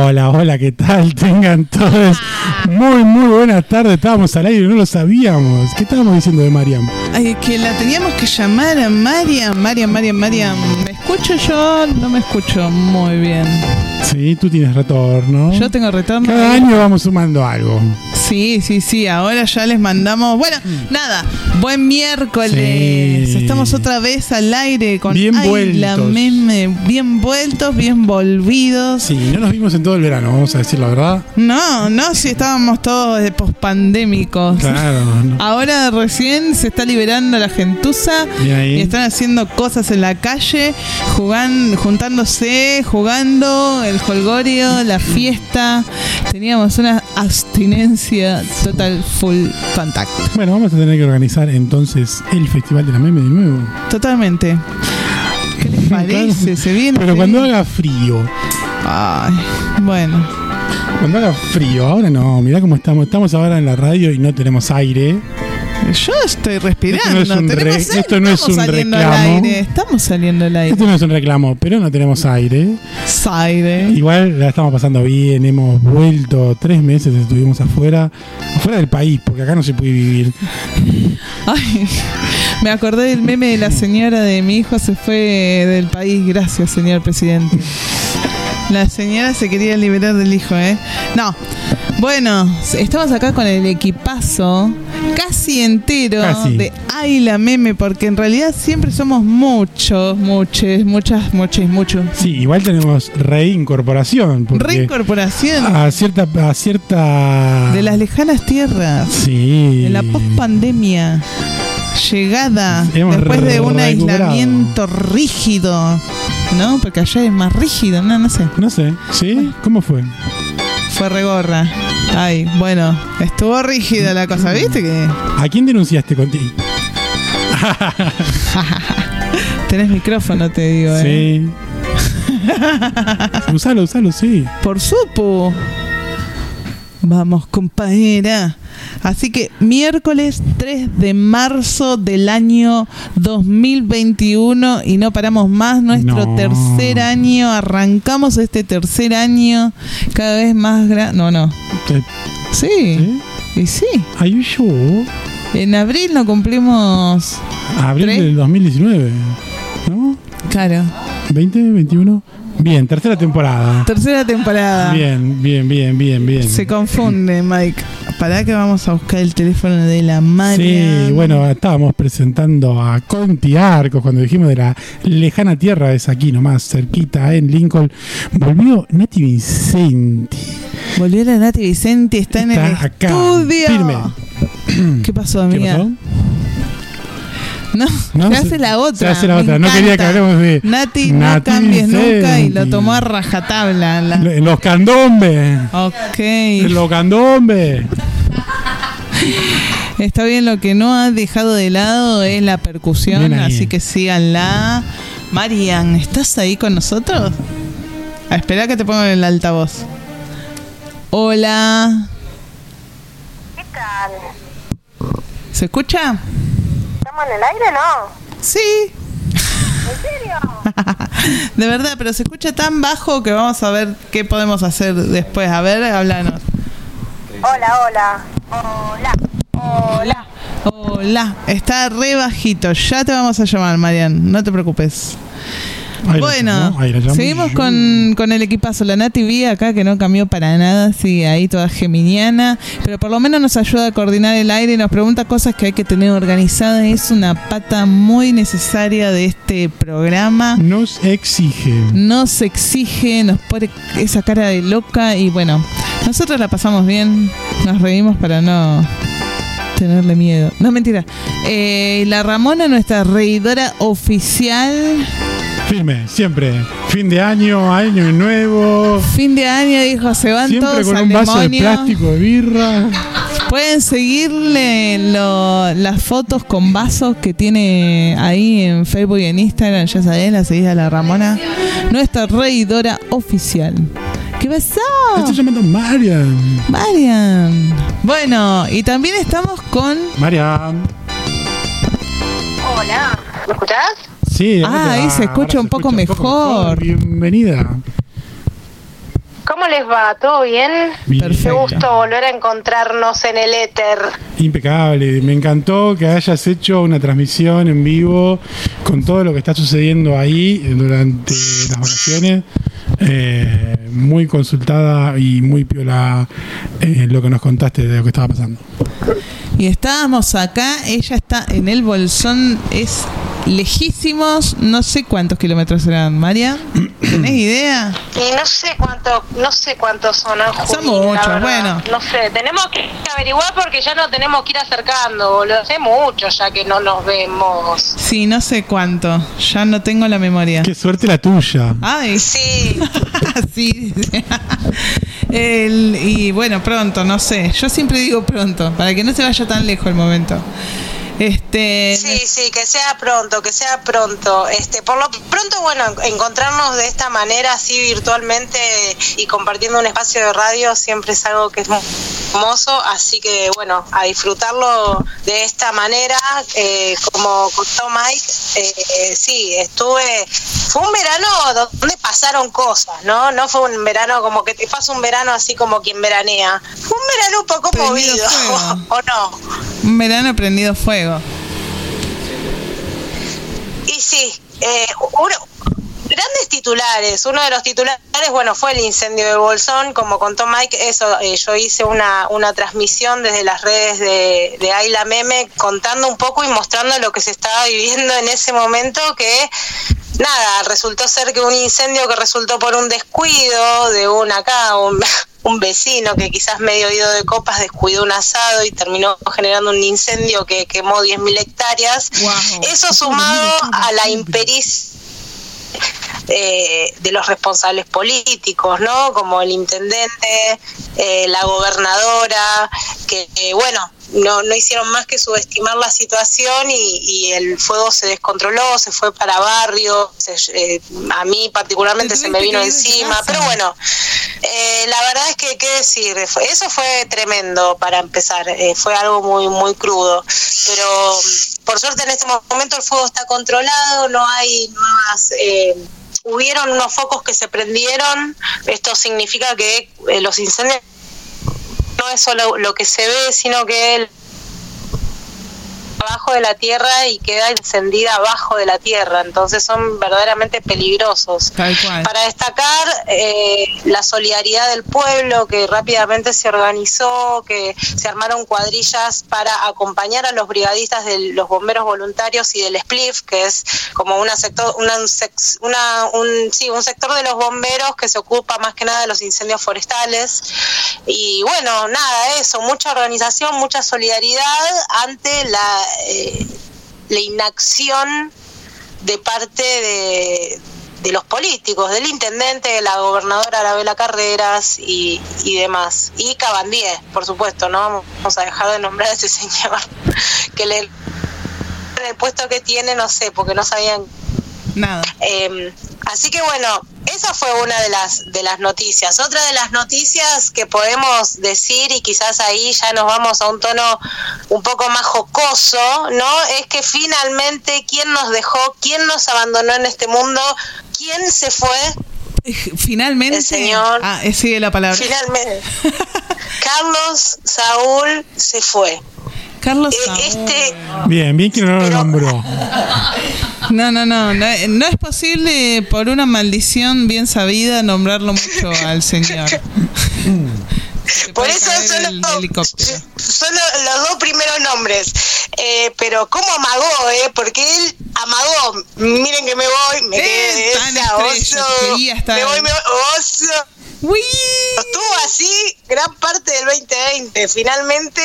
Hola, hola, ¿qué tal? Tengan todos muy buenas tardes. Estábamos al aire y no lo sabíamos. ¿Qué estábamos diciendo de Mariam? Ay, que la teníamos que llamar a Mariam. ¿Me escucho yo? No me escucho muy bien. Sí, tú tienes retorno. Yo tengo retorno. Cada año vamos sumando algo. Sí. Ahora ya les mandamos. Bueno, nada. Buen miércoles. Sí. Estamos otra vez al aire con bien vueltos. La meme. Bien vueltos, bien volvidos. Sí, no nos vimos en todo el verano, vamos a decir la verdad. No, si estábamos todos de pospandémicos. Claro. No. Ahora recién se está liberando la gentuza y están haciendo cosas en la calle, juntándose, jugando, el jolgorio, la fiesta. Teníamos una abstinencia total, full contact. Bueno, vamos a tener que organizar entonces el Festival de la Meme de nuevo. Totalmente. ¿Qué les parece? Claro. Se viene. Pero cuando haga frío. Ay, bueno. Cuando haga frío, ahora no, mirá cómo estamos. Estamos ahora en la radio y no tenemos aire. Yo estoy respirando. Esto no es un reclamo. Estamos saliendo al aire. Esto no es un reclamo, pero no tenemos aire. Igual la estamos pasando bien. Hemos vuelto 3 meses, estuvimos afuera del país, porque acá no se puede vivir. Ay, me acordé del meme de la señora de mi hijo se fue del país. Gracias, señor presidente. La señora se quería liberar del hijo, ¿eh? No. Bueno, estamos acá con el equipazo casi entero de Ay la Meme, porque en realidad siempre somos muchos. Sí, igual tenemos reincorporación. A cierta... De las lejanas tierras. Sí. De la pospandemia. Llegada después de un aislamiento rígido, ¿no? Porque allá es más rígido, no sé. No sé, ¿sí? ¿Cómo fue? Fue regorra. Ay, bueno, estuvo rígida la cosa, ¿viste? Que... ¿A quién denunciaste contigo? Tenés micrófono, te digo, Sí. Usalo, sí. Por supo. Vamos, compañera. Así que miércoles 3 de marzo del año 2021 y no paramos más nuestro tercer año. Arrancamos este tercer año cada vez más grande. No. Sí. Y sí. ¿Are you sure? En abril no cumplimos... Abril del 2019, ¿no? Claro. 20, 21... Bien, tercera temporada. Bien. Se confunde, Mike. Pará que vamos a buscar el teléfono de la Mariam. Sí, bueno, estábamos presentando a Conti Arcos cuando dijimos de la lejana tierra, es aquí nomás, cerquita en Lincoln. Volvió Nati Vicenti. Está en el acá, estudio. Firme. ¿Qué pasó, amiga? ¿Qué pasó? No, se hace la otra. No quería que hablemos de Nati no cambies nunca y lo tomó a rajatabla. Los candombes. Ok. Los candombes. Está bien, lo que no ha dejado de lado es la percusión, así que síganla. Marian, ¿estás ahí con nosotros? Espera que te pongo en el altavoz. Hola. ¿Qué tal? ¿Se escucha? ¿Estamos en el aire, no? Sí. ¿En serio? De verdad, pero se escucha tan bajo que vamos a ver qué podemos hacer después. A ver, háblanos. Hola. Está re bajito. Ya te vamos a llamar, Marian. No te preocupes. Bueno, seguimos con el equipazo. La Nati V acá, que no cambió para nada, sigue ahí toda geminiana, pero por lo menos nos ayuda a coordinar el aire y nos pregunta cosas que hay que tener organizadas. Es una pata muy necesaria de este programa. Nos exige, nos pone esa cara de loca y bueno, nosotros la pasamos bien, nos reímos para no tenerle miedo. No, mentira. La Ramona, nuestra reidora oficial. Firme, siempre. Fin de año, año nuevo. Fin de año, dijo, se van siempre todos con al un vaso demonio. de plástico de birra. Pueden seguirle las fotos con vasos que tiene ahí en Facebook y en Instagram. Ya sabés, la seguís a la Ramona, nuestra reidora oficial. ¿Qué pasó? Me estoy llamando Marian. Bueno, y también estamos con... Marian. Hola. ¿Me escuchás? Sí. Ahí se escucha un poco mejor. Bienvenida. ¿Cómo ¿cómo les va? ¿Todo bien? Perfecto. Qué gusto volver a encontrarnos en el éter. Impecable. Me encantó que hayas hecho una transmisión en vivo con todo lo que está sucediendo ahí durante las vacaciones. Muy consultada y muy piola lo que nos contaste de lo que estaba pasando. Y estábamos acá, ella está en el Bolsón, es lejísimos, no sé cuántos kilómetros serán, María, ¿tenés idea? Y no sé cuántos son. Son muchos, bueno. No sé, tenemos que averiguar porque ya nos tenemos que ir acercando, boludo. Hace mucho ya que no nos vemos. Sí, no sé cuánto, ya no tengo la memoria. Qué suerte la tuya. Ay, sí. Sí. Y bueno, pronto, no sé. Yo siempre digo pronto, para que no se vaya tan lejos el momento. Sí, que sea pronto. Por lo pronto, bueno, encontrarnos de esta manera, así virtualmente y compartiendo un espacio de radio siempre es algo que es hermoso, así que bueno, a disfrutarlo de esta manera, como contó Mike, sí, fue un verano donde pasaron cosas, ¿no? No fue un verano como que te pasa un verano así como quien veranea, fue un verano un poco movido, ¿o no? Un verano prendido fuego. Y sí, grandes titulares. Uno de los titulares, bueno, fue el incendio de Bolsón, como contó Mike. Eso, yo hice una transmisión desde las redes de Ayla Meme, contando un poco y mostrando lo que se estaba viviendo en ese momento, que nada, resultó ser que un incendio que resultó por un descuido de un vecino que quizás medio ido de copas descuidó un asado y terminó generando un incendio que quemó 10.000 hectáreas. Wow. Eso sumado a la impericia de los responsables políticos, ¿no? Como el intendente, la gobernadora, que bueno, no hicieron más que subestimar la situación y el fuego se descontroló, se fue para barrios, a mí particularmente se me vino encima, pero bueno, la verdad es que, ¿qué decir? Eso fue tremendo para empezar, fue algo muy, muy crudo, pero por suerte en este momento el fuego está controlado, no hay nuevas... hubieron unos focos que se prendieron, esto significa que los incendios no es solo lo que se ve, sino que el abajo de la tierra y queda encendida abajo de la tierra, entonces son verdaderamente peligrosos. Para destacar la solidaridad del pueblo, que rápidamente se organizó, que se armaron cuadrillas para acompañar a los brigadistas de los bomberos voluntarios y del SPLIF, que es como un sector de los bomberos que se ocupa más que nada de los incendios forestales. Y bueno, nada, eso, mucha organización, mucha solidaridad ante la inacción de parte de los políticos, del intendente, de la gobernadora Arabela Carreras y demás. Y Cabandier, por supuesto, no vamos a dejar de nombrar a ese señor, que el puesto que tiene, no sé, porque no sabían nada. Así que bueno, esa fue una de las noticias. Otra de las noticias que podemos decir, y quizás ahí ya nos vamos a un tono un poco más jocoso, ¿no? Es que finalmente, ¿quién nos dejó? ¿Quién nos abandonó en este mundo? ¿Quién se fue? Finalmente. El señor. Sigue la palabra. Finalmente. Carlos Saúl se fue. Carlos Saúl. Bien que no lo nombró. No es posible por una maldición bien sabida nombrarlo mucho al señor. Por eso son los dos primeros nombres. Pero cómo amagó, porque él amagó. Miren que me voy, me quedé oso. Me voy, oso. Uy. Estuvo así gran parte del 2020. Finalmente,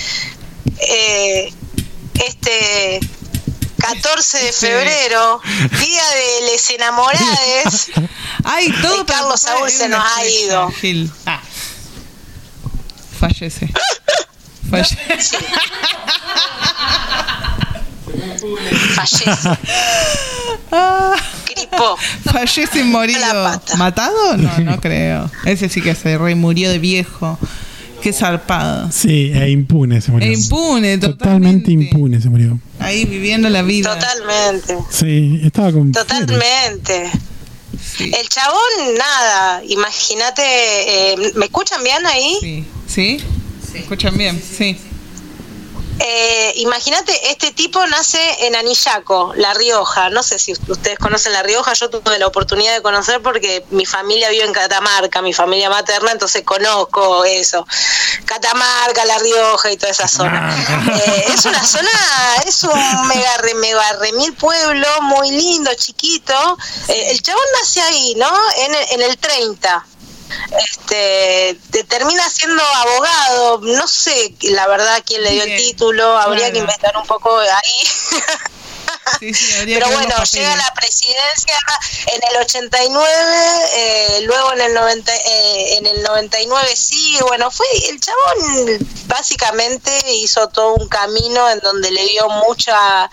14 de febrero, día de les enamorades. Todo Carlos Saúl se nos ha ido. Fallece. Fallece. Gripó. Fallece morido. ¿Matado? No creo. Ese sí que se murió de viejo. Qué zarpado. Sí, impune se murió. Totalmente impune se murió. Ahí viviendo la vida. Totalmente. Sí, estaba con... Totalmente. El chabón, nada, imagínate, ¿me escuchan bien ahí? Sí, escuchan bien, sí. Imagínate, este tipo nace en Anillaco, La Rioja. No sé si ustedes conocen La Rioja. Yo tuve la oportunidad de conocer porque mi familia vive en Catamarca, mi familia materna, entonces conozco eso. Catamarca, La Rioja y toda esa zona. Es una zona, es un mega remil pueblo, muy lindo, chiquito. El chabón nace ahí, ¿no? En el 30. Termina siendo abogado, no sé la verdad quién le dio el título, habría que investigar un poco ahí. Pero bueno, llega a la presidencia en el 89, luego en el 99 sí, bueno, fue el chabón básicamente hizo todo un camino en donde le dio mucha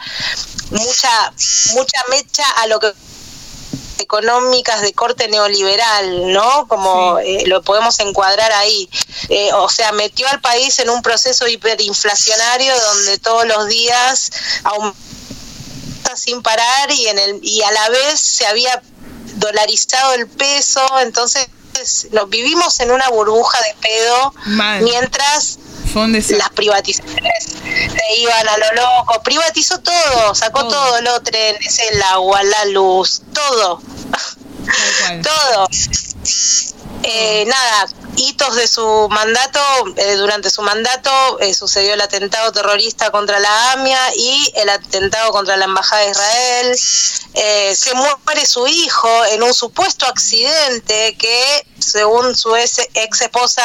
mecha a lo que económicas de corte neoliberal, ¿no? Como lo podemos encuadrar ahí. O sea, metió al país en un proceso hiperinflacionario donde todos los días aumenta sin parar y a la vez se había dolarizado el peso, entonces vivimos en una burbuja de pedo mientras las privatizaciones se iban a lo loco, privatizó todo, sacó todo, los trenes, el agua, la luz, todo. Todo. Nada, hitos de su mandato, durante su mandato sucedió el atentado terrorista contra la AMIA y el atentado contra la Embajada de Israel. Se muere su hijo en un supuesto accidente que, según su ex esposa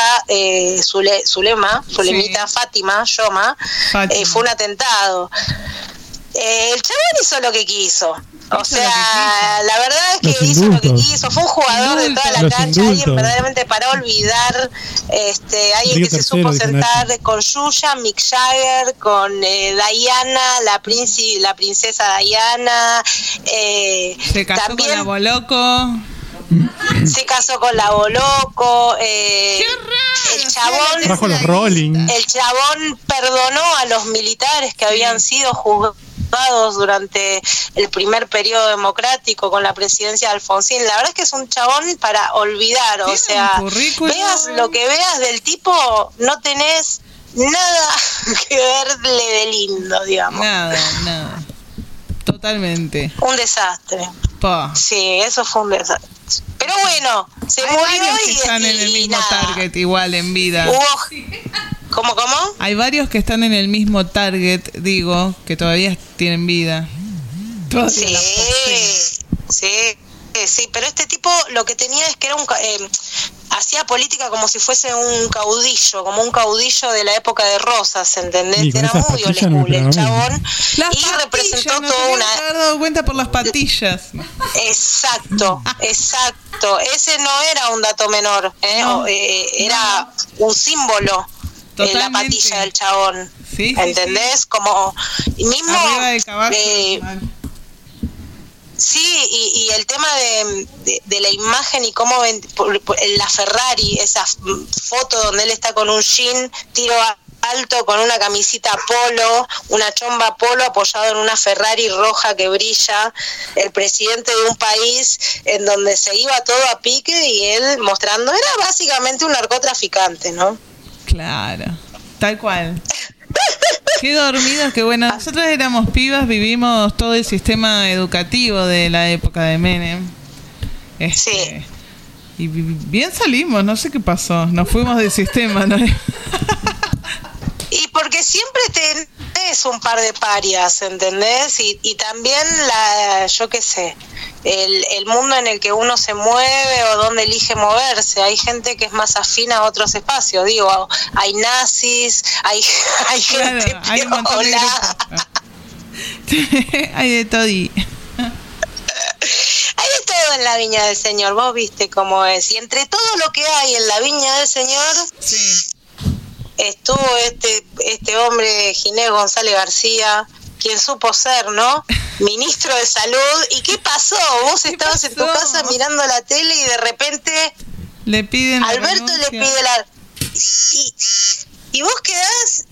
Zulemita Fátima Yoma, fue un atentado. El chabón hizo lo que quiso. O sea, la verdad es que hizo lo que quiso. Fue un jugador de toda la cancha, alguien verdaderamente para olvidar. Alguien que se supo sentar con Yuya, Mick Jagger, con Diana, la princesa Diana. Se casó también con la Boloco. Se casó con la Boloco. El chabón perdonó a los militares que habían sido juzgados durante el primer periodo democrático con la presidencia de Alfonsín. La verdad es que es un chabón para olvidar, o sea, veas lo que veas del tipo, no tenés nada que verle de lindo, digamos. Nada. Totalmente. Un desastre. Sí, eso fue un desastre. Pero bueno, se murió y están en el mismo target igual en vida. ¿Cómo? Hay varios que están en el mismo target, digo, que todavía tienen vida. Sí, pero este tipo lo que tenía es que era hacía política como si fuese un caudillo de la época de Rosas, ¿entendés? Era muy old school el chabón y representó toda una... No se había dado cuenta por las patillas. Exacto. Ese no era un dato menor, era un símbolo. La patilla del chabón, ¿entendés? Sí. Como mismo arriba del caballo, y el tema de la imagen y cómo la Ferrari, esa foto donde él está con un jean tiro alto, con una camisita polo, una chomba polo, apoyado en una Ferrari roja que brilla, el presidente de un país en donde se iba todo a pique y él mostrando, era básicamente un narcotraficante, ¿no? Claro, tal cual. Qué dormidos, que bueno, nosotros éramos pibas, vivimos todo el sistema educativo de la época de Menem. Sí. Y bien salimos, no sé qué pasó, nos fuimos del sistema, ¿no? Y porque siempre tenés un par de parias, ¿entendés? Y también yo qué sé, el mundo en el que uno se mueve o donde elige moverse. Hay gente que es más afín a otros espacios, digo, hay nazis, hay gente claro, hay un montón de hay de todo hay de todo en la Viña del Señor, vos viste cómo es. Y entre todo lo que hay en la Viña del Señor, estuvo este hombre, Ginés González García, quien supo ser, ¿no? Ministro de Salud. ¿Y qué pasó? Vos estabas en tu casa mirando la tele y de repente le piden Alberto le pide y vos quedás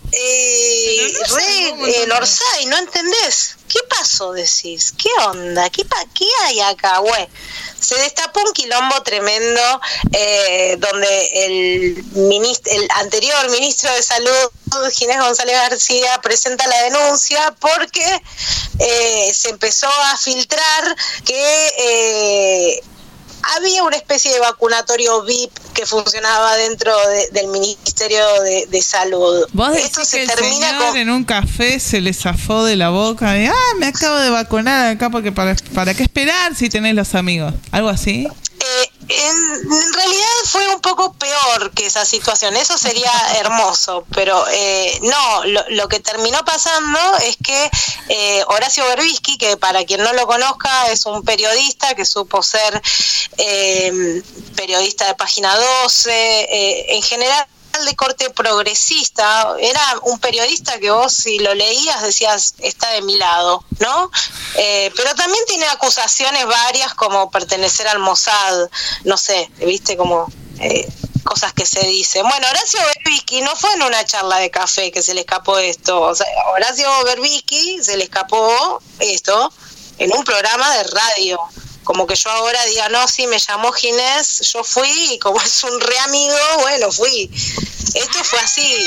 re Orsay, no entendés. ¿Qué pasó? Decís, ¿qué onda? ¿Qué hay acá? Bueno, se destapó un quilombo tremendo donde el anterior ministro de Salud, Ginés González García, presenta la denuncia porque se empezó a filtrar que había una especie de vacunatorio VIP que funcionaba dentro del Ministerio de Salud. ¿Vos decís esto se que termina el señor en un café se le zafó de la boca de me acabo de vacunar acá porque para qué esperar si tenés los amigos? ¿Algo así? En realidad fue un poco peor que esa situación, eso sería hermoso, pero no, lo que terminó pasando es que Horacio Berbisky, que para quien no lo conozca es un periodista que supo ser periodista de Página 12, en general de corte progresista, era un periodista que vos si lo leías decías está de mi lado, ¿no? Pero también tiene acusaciones varias como pertenecer al Mossad, no sé, viste como cosas que se dicen. Bueno, Horacio Berbisky no fue en una charla de café que se le escapó esto, o sea, Horacio Berbisky se le escapó esto en un programa de radio. Como que yo ahora diga, no, sí, me llamó Ginés, yo fui, y como es un re amigo, bueno, fui. Esto fue así.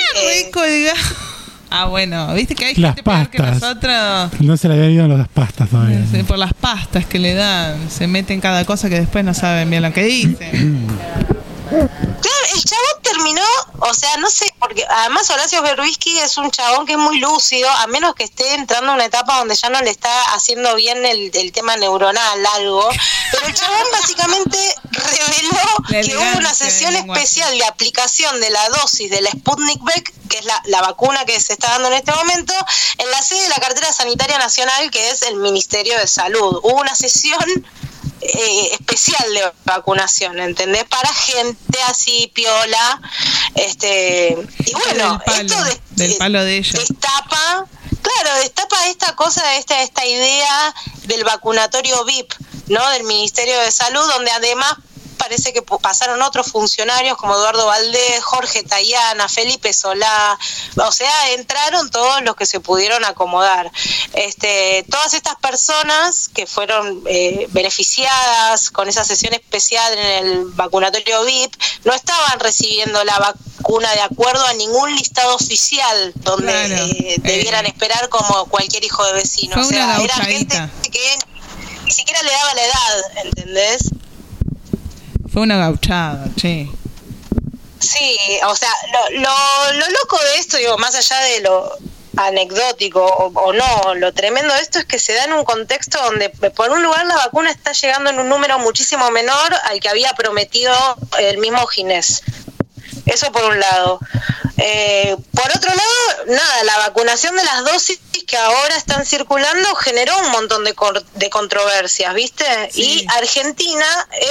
Bueno, viste que hay las gente pastas. Peor que nosotros. No se le habían ido las pastas todavía. Sí, por las pastas que le dan, se meten cada cosa que después no saben bien lo que dicen. Claro, el chabón terminó, o sea, no sé, porque además Horacio Berbisky es un chabón que es muy lúcido, a menos que esté entrando en una etapa donde ya no le está haciendo bien el tema neuronal, algo, pero el chabón básicamente reveló que hubo una sesión especial de aplicación de la dosis de la Sputnik V, que es la vacuna que se está dando en este momento, en la sede de la Cartera Sanitaria Nacional, que es el Ministerio de Salud. Hubo una sesión especial de vacunación, ¿entendés? Para gente así piola, y bueno, del palo de ella destapa esta cosa, esta idea del vacunatorio VIP, ¿no? Del Ministerio de Salud, donde además parece que pasaron otros funcionarios como Eduardo Valdés, Jorge Tayana, Felipe Solá, o sea, entraron todos los que se pudieron acomodar. Todas estas personas que fueron beneficiadas con esa sesión especial en el vacunatorio VIP no estaban recibiendo la vacuna de acuerdo a ningún listado oficial donde debieran esperar como cualquier hijo de vecino. O sea, era gente que ni siquiera le daba la edad, ¿entendés? Fue una gauchada, che. Sí, o sea, lo loco de esto, digo, más allá de lo anecdótico o no, lo tremendo de esto es que se da en un contexto donde por un lugar la vacuna está llegando en un número muchísimo menor al que había prometido el mismo Ginés. Eso por un lado. Por otro lado, nada, la vacunación de las dosis que ahora están circulando generó un montón de controversias, ¿viste? Sí. Y Argentina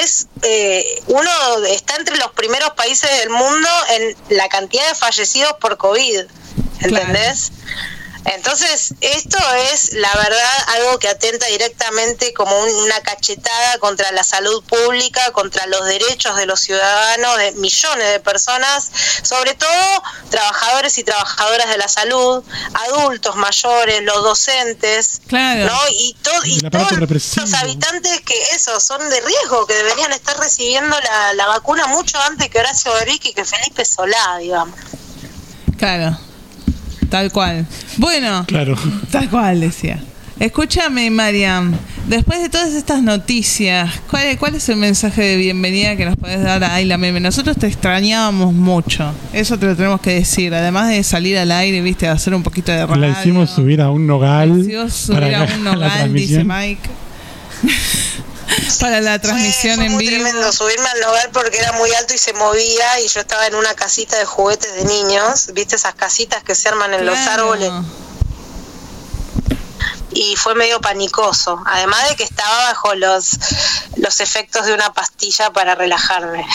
está entre los primeros países del mundo en la cantidad de fallecidos por COVID, ¿entendés? Claro. Entonces, esto es, la verdad, algo que atenta directamente como una cachetada contra la salud pública, contra los derechos de los ciudadanos, de millones de personas, sobre todo trabajadores y trabajadoras de la salud, adultos mayores, los docentes, claro, ¿no? Y todos los habitantes que son de riesgo, que deberían estar recibiendo la vacuna mucho antes que Horacio Berbisky y que Felipe Solá, digamos. Claro. Tal cual. Bueno, claro. Tal cual, decía. Escúchame, Mariam, después de todas estas noticias, ¿cuál es el mensaje de bienvenida que nos podés dar a Ayla Meme? Nosotros te extrañábamos mucho, eso te lo tenemos que decir. Además de salir al aire, viste, de hacer un poquito de radio. La hicimos subir a un nogal. Dice Mike. Para la transmisión fue en muy vivo. Tremendo subirme al nogal porque era muy alto y se movía y yo estaba en una casita de juguetes de niños, viste esas casitas que se arman en los árboles, y fue medio panicoso, además de que estaba bajo los efectos de una pastilla para relajarme.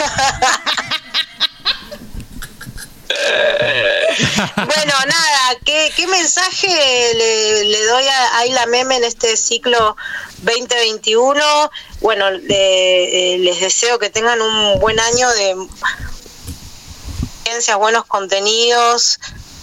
Bueno, nada, ¿qué mensaje le doy a Ayla Meme en este ciclo 2021? Bueno, les deseo que tengan un buen año de referencias, buenos contenidos.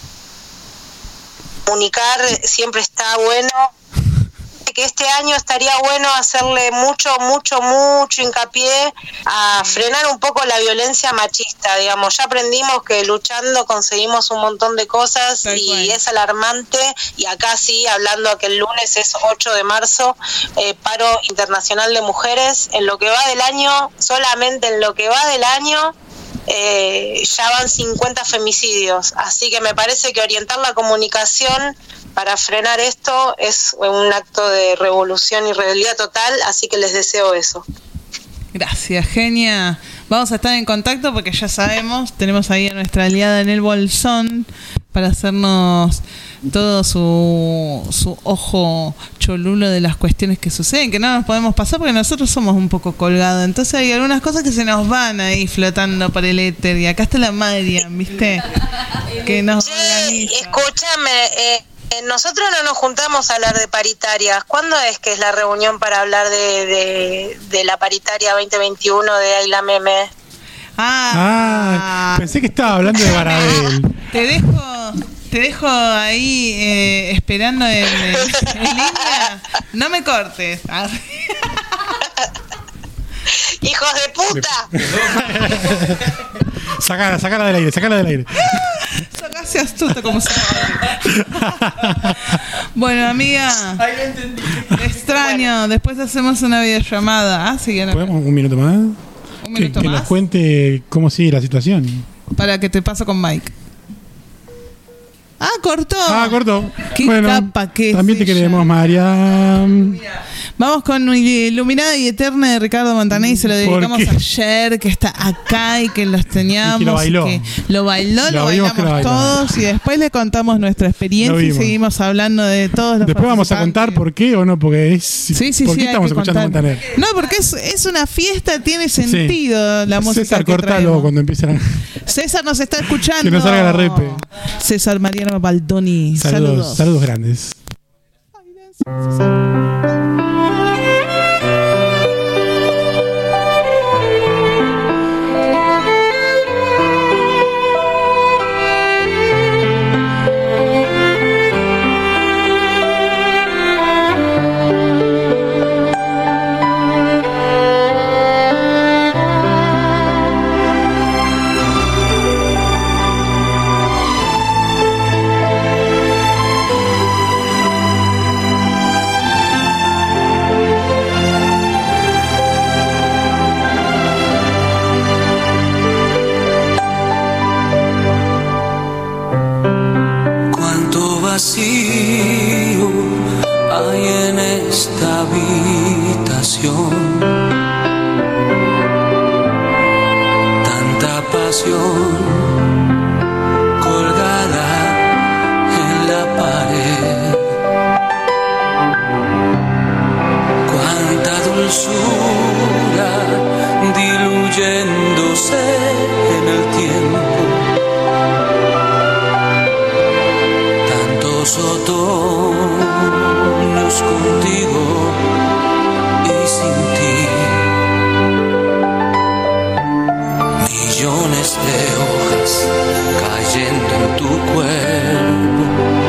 Comunicar siempre está bueno. Que este año estaría bueno hacerle mucho hincapié a frenar un poco la violencia machista, digamos. Ya aprendimos que luchando conseguimos un montón de cosas y es alarmante, y acá sí, hablando que el lunes es 8 de marzo, paro internacional de mujeres. En lo que va del año, solamente en lo que va del año, ya van 50 femicidios, así que me parece que orientar la comunicación para frenar esto es un acto de revolución y rebeldía total, así que les deseo eso. Gracias, genia. Vamos a estar en contacto porque ya sabemos, tenemos ahí a nuestra aliada en el bolsón para hacernos todo su ojo cholulo de las cuestiones que suceden, que no nos podemos pasar porque nosotros somos un poco colgados. Entonces hay algunas cosas que se nos van ahí flotando por el éter, y acá está la Marian, ¿viste? Que nos organiza. Escúchame, nosotros no nos juntamos a hablar de paritarias. ¿Cuándo es que es la reunión para hablar de la paritaria 2021 de Ayla Meme? Pensé que estaba hablando de Baradel. Te dejo ahí esperando en línea. No me cortes. ¡Hijos de puta! Sacala del aire. Sacase astuto como se Bueno, amiga, extraño. Bueno. Después hacemos una videollamada. Así que ¿podemos un minuto más? Que nos cuente cómo sigue la situación. Para que te paso con Mike. Cortó. Qué capa que también te queremos, María. Vamos con Iluminada y Eterna de Ricardo Montaner, y se lo dedicamos ayer, que está acá y que los teníamos. Y que lo bailó. Lo bailamos todos, y después le contamos nuestra experiencia y seguimos hablando de todos los. Después vamos a contar por qué o no, porque es. Sí, ¿por qué estamos escuchando Montaner? No, porque es una fiesta, tiene sentido la música. César, cortalo cuando empiezan. César nos está escuchando. Que no salga la repe. César Mariano Baldoni. Saludos grandes. Hay en esta habitación tanta pasión colgada en la pared, cuánta dulzura diluyéndose en el tiempo. Otoños contigo y sin ti, millones de hojas cayendo en tu cuerpo,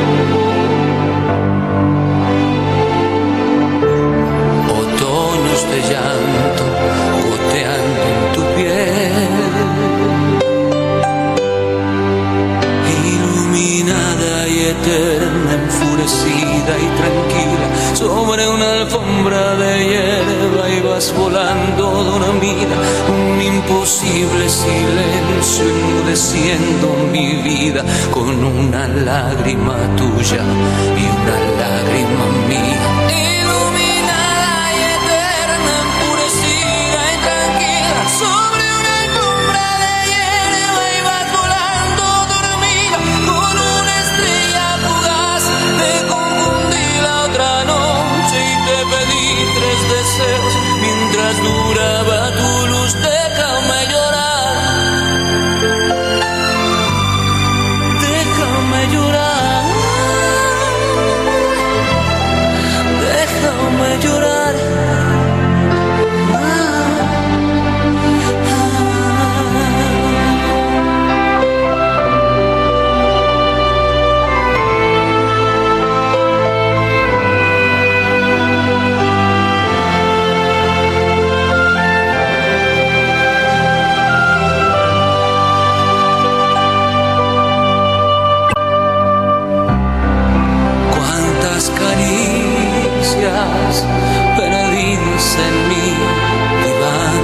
otoños de llanto goteando en tu piel, iluminada y eterna, enfurecida y tranquila, sobre una alfombra de hierba ibas volando de una mira, un imposible silencio enmudeciendo mi vida, con una lágrima tuya y una lágrima mía. Mientras duraba tu luz, déjame llorar, déjame llorar. horas perdidas en mi diván.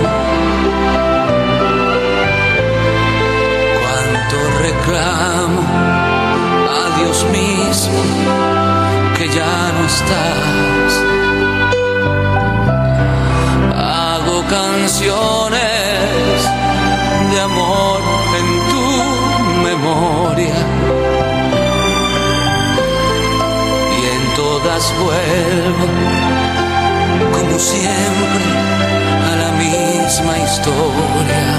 Cuánto reclamo a Dios mismo que ya no estás. Hago canciones de amor en tu memoria y en todas vuelvo como siempre a la misma historia.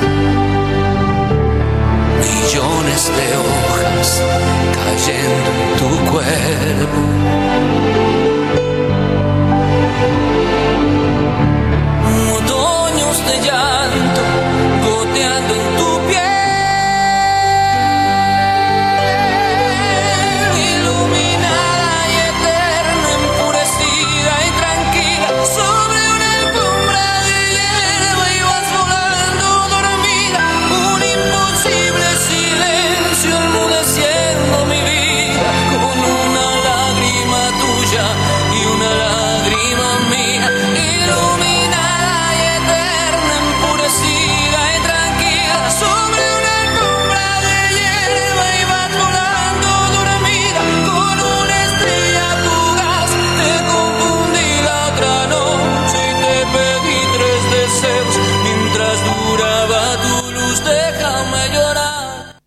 Millones de hojas cayendo en tu cuerpo. Otoños de llanto goteando en tu piel, iluminada y eterna, enfurecida y tranquila, sobre una alfombra de hierba ibas volando dormida, un imposible silencio enmudeciendo mi vida, con una lágrima tuya y una lágrima mía, iluminada y eterna, enfurecida y tranquila, sobre una alfombra de hierba ibas volando dormida, con una estrella fugaz te confundí la otra noche y te pedí 3 deseos, mientras duraba tu luz, déjame llorar.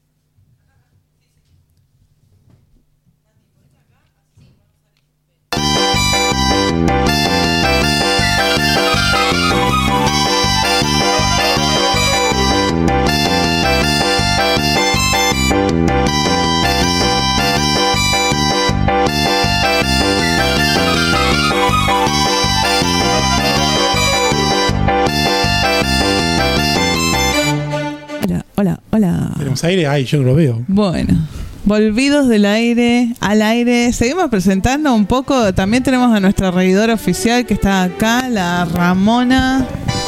Hola. ¿Tenemos aire? Ay, yo no lo veo. Bueno, volvidos del aire, al aire, seguimos presentando un poco. También tenemos a nuestra reidora oficial que está acá, la Ramona.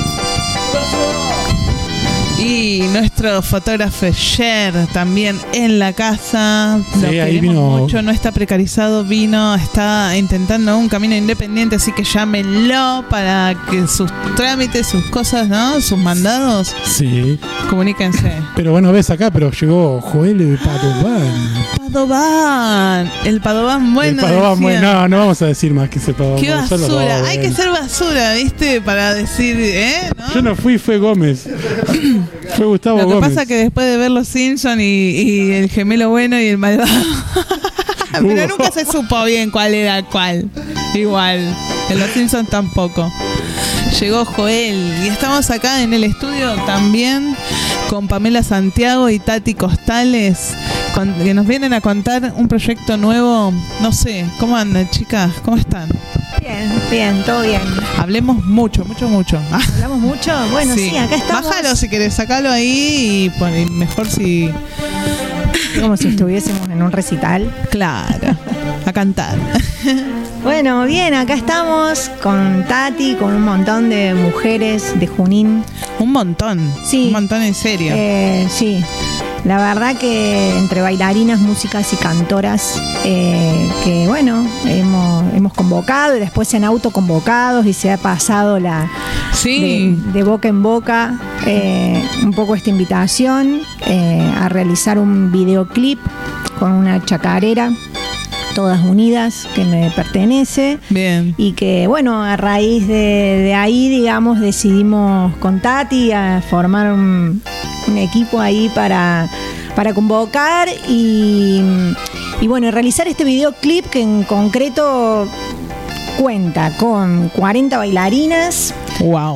Y nuestro fotógrafo Cher también en la casa. Lo Sí, ahí queremos vino. mucho, no está precarizado, está intentando un camino independiente, así que llámenlo para que sus trámites, sus cosas, ¿no? Sus mandados, Sí. comuníquense. Pero bueno, ves acá, pero llegó Joel de Padován. Padován, el Padován bueno. El Padován decían. bueno. No vamos a decir más que ese Padován. Qué bueno, solo basura, Gómez. hay que ser basura, ¿viste? Para decir, ¿no? Yo no fui, fue Gómez. Fue Gustavo Lo que Gómez. pasa que después de ver Los Simpson y el gemelo bueno y el malvado, pero nunca se supo bien cuál era cuál. Igual, en Los Simpson tampoco. Llegó Joel y estamos acá en el estudio también con Pamela Santiago y Tati Costales, que nos vienen a contar un proyecto nuevo. No sé, ¿cómo andan, chicas? ¿Cómo están? Bien, todo bien. Hablemos mucho. ¿Hablamos mucho? Bueno, sí, acá estamos. Bájalo si querés, sacalo ahí y mejor si... Como si estuviésemos en un recital. Claro, a cantar. Bueno, bien, acá estamos con Tati, con un montón de mujeres de Junín. Un montón. Sí. Un montón en serio. Sí. La verdad que entre bailarinas, músicas y cantoras, que bueno, hemos convocado y después se han autoconvocado y se ha pasado Sí. de boca en boca un poco esta invitación a realizar un videoclip con una chacarera, Todas Unidas, que me pertenece. Bien. Y que bueno, a raíz de ahí, digamos, decidimos con Tati a formar un equipo ahí para convocar y bueno, realizar este videoclip que en concreto cuenta con 40 bailarinas, Wow.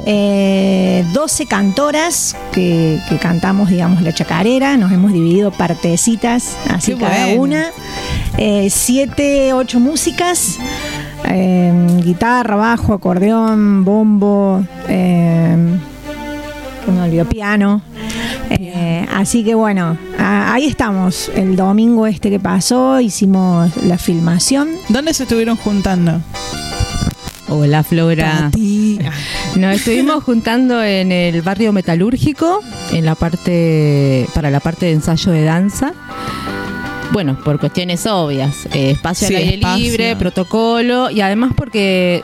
12 cantoras que cantamos, digamos, la chacarera. Nos hemos dividido partecitas, así Qué cada bueno. una. 7, 8 músicas. Guitarra, bajo, acordeón, bombo, que me olvidó, piano. Así que bueno, ahí estamos. El domingo que pasó hicimos la filmación. ¿Dónde se estuvieron juntando? Hola, Flora. Tati. Nos estuvimos juntando en el barrio metalúrgico, para la parte de ensayo de danza. Bueno, por cuestiones obvias, espacio Sí, al aire espacio. libre, protocolo, y además porque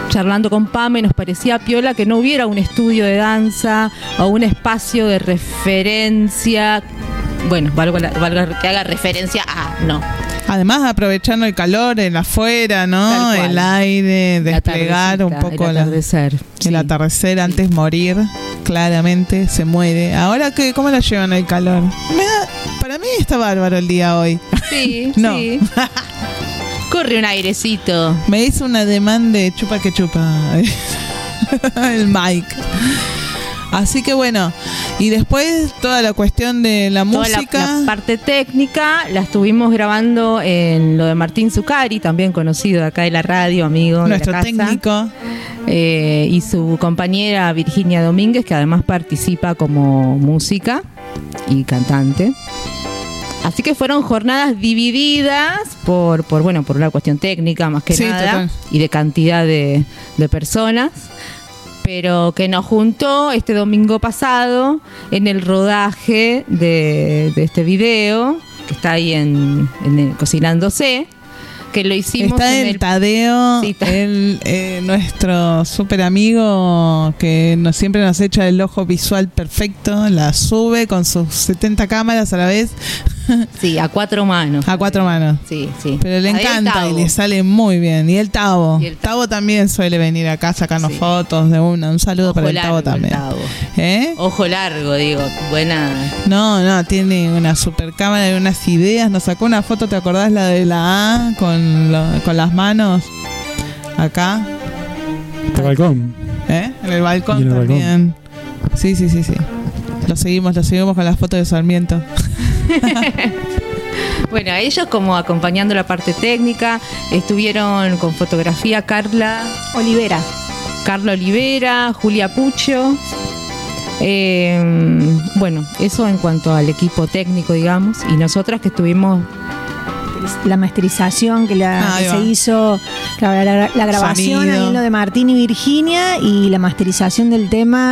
charlando con Pame, nos parecía piola que no hubiera un estudio de danza o un espacio de referencia. Bueno, valga que haga referencia a no. Además, aprovechando el calor, el afuera, ¿no? El aire, desplegar un poco el atardecer. El atardecer antes morir, claramente se muere. Ahora, ¿cómo lo llevan el calor? Para mí está bárbaro el día hoy. Sí, no. Sí. Corre un airecito. Me hizo un ademán de chupa que chupa el Mike. Así que bueno, y después toda la cuestión de la música. La parte técnica la estuvimos grabando en lo de Martín Zuccari, también conocido acá de la radio, amigo nuestro de la casa. Técnico. Y su compañera Virginia Domínguez, que además participa como música y cantante. Así que fueron jornadas divididas por una cuestión técnica más que nada, total. Y de cantidad de personas, pero que nos juntó este domingo pasado en el rodaje de este video que está ahí en Cocinándose, que lo hicimos. Está el Tadeo, sí, nuestro súper amigo que siempre nos echa el ojo visual perfecto, la sube con sus 70 cámaras a la vez. Sí, a 4 manos. A 4 manos. Sí. Pero le encanta y le sale muy bien. Y el Tavo. Tavo también suele venir acá a sacarnos fotos de una. Un saludo para el Tavo también. Ojo largo, digo. Buena. No, tiene una super cámara y unas ideas. Nos sacó una foto, ¿te acordás? La de la A con las manos. Acá. En el balcón. En el balcón también. Balcón. Sí. Lo seguimos con las fotos de Sarmiento. Bueno, a ellos como acompañando la parte técnica, estuvieron con fotografía Carla Olivera, Julia Pucho. Bueno, eso en cuanto al equipo técnico, digamos, y nosotras que estuvimos la masterización que se hizo, la grabación ahí en lo de Martín y Virginia, y la masterización del tema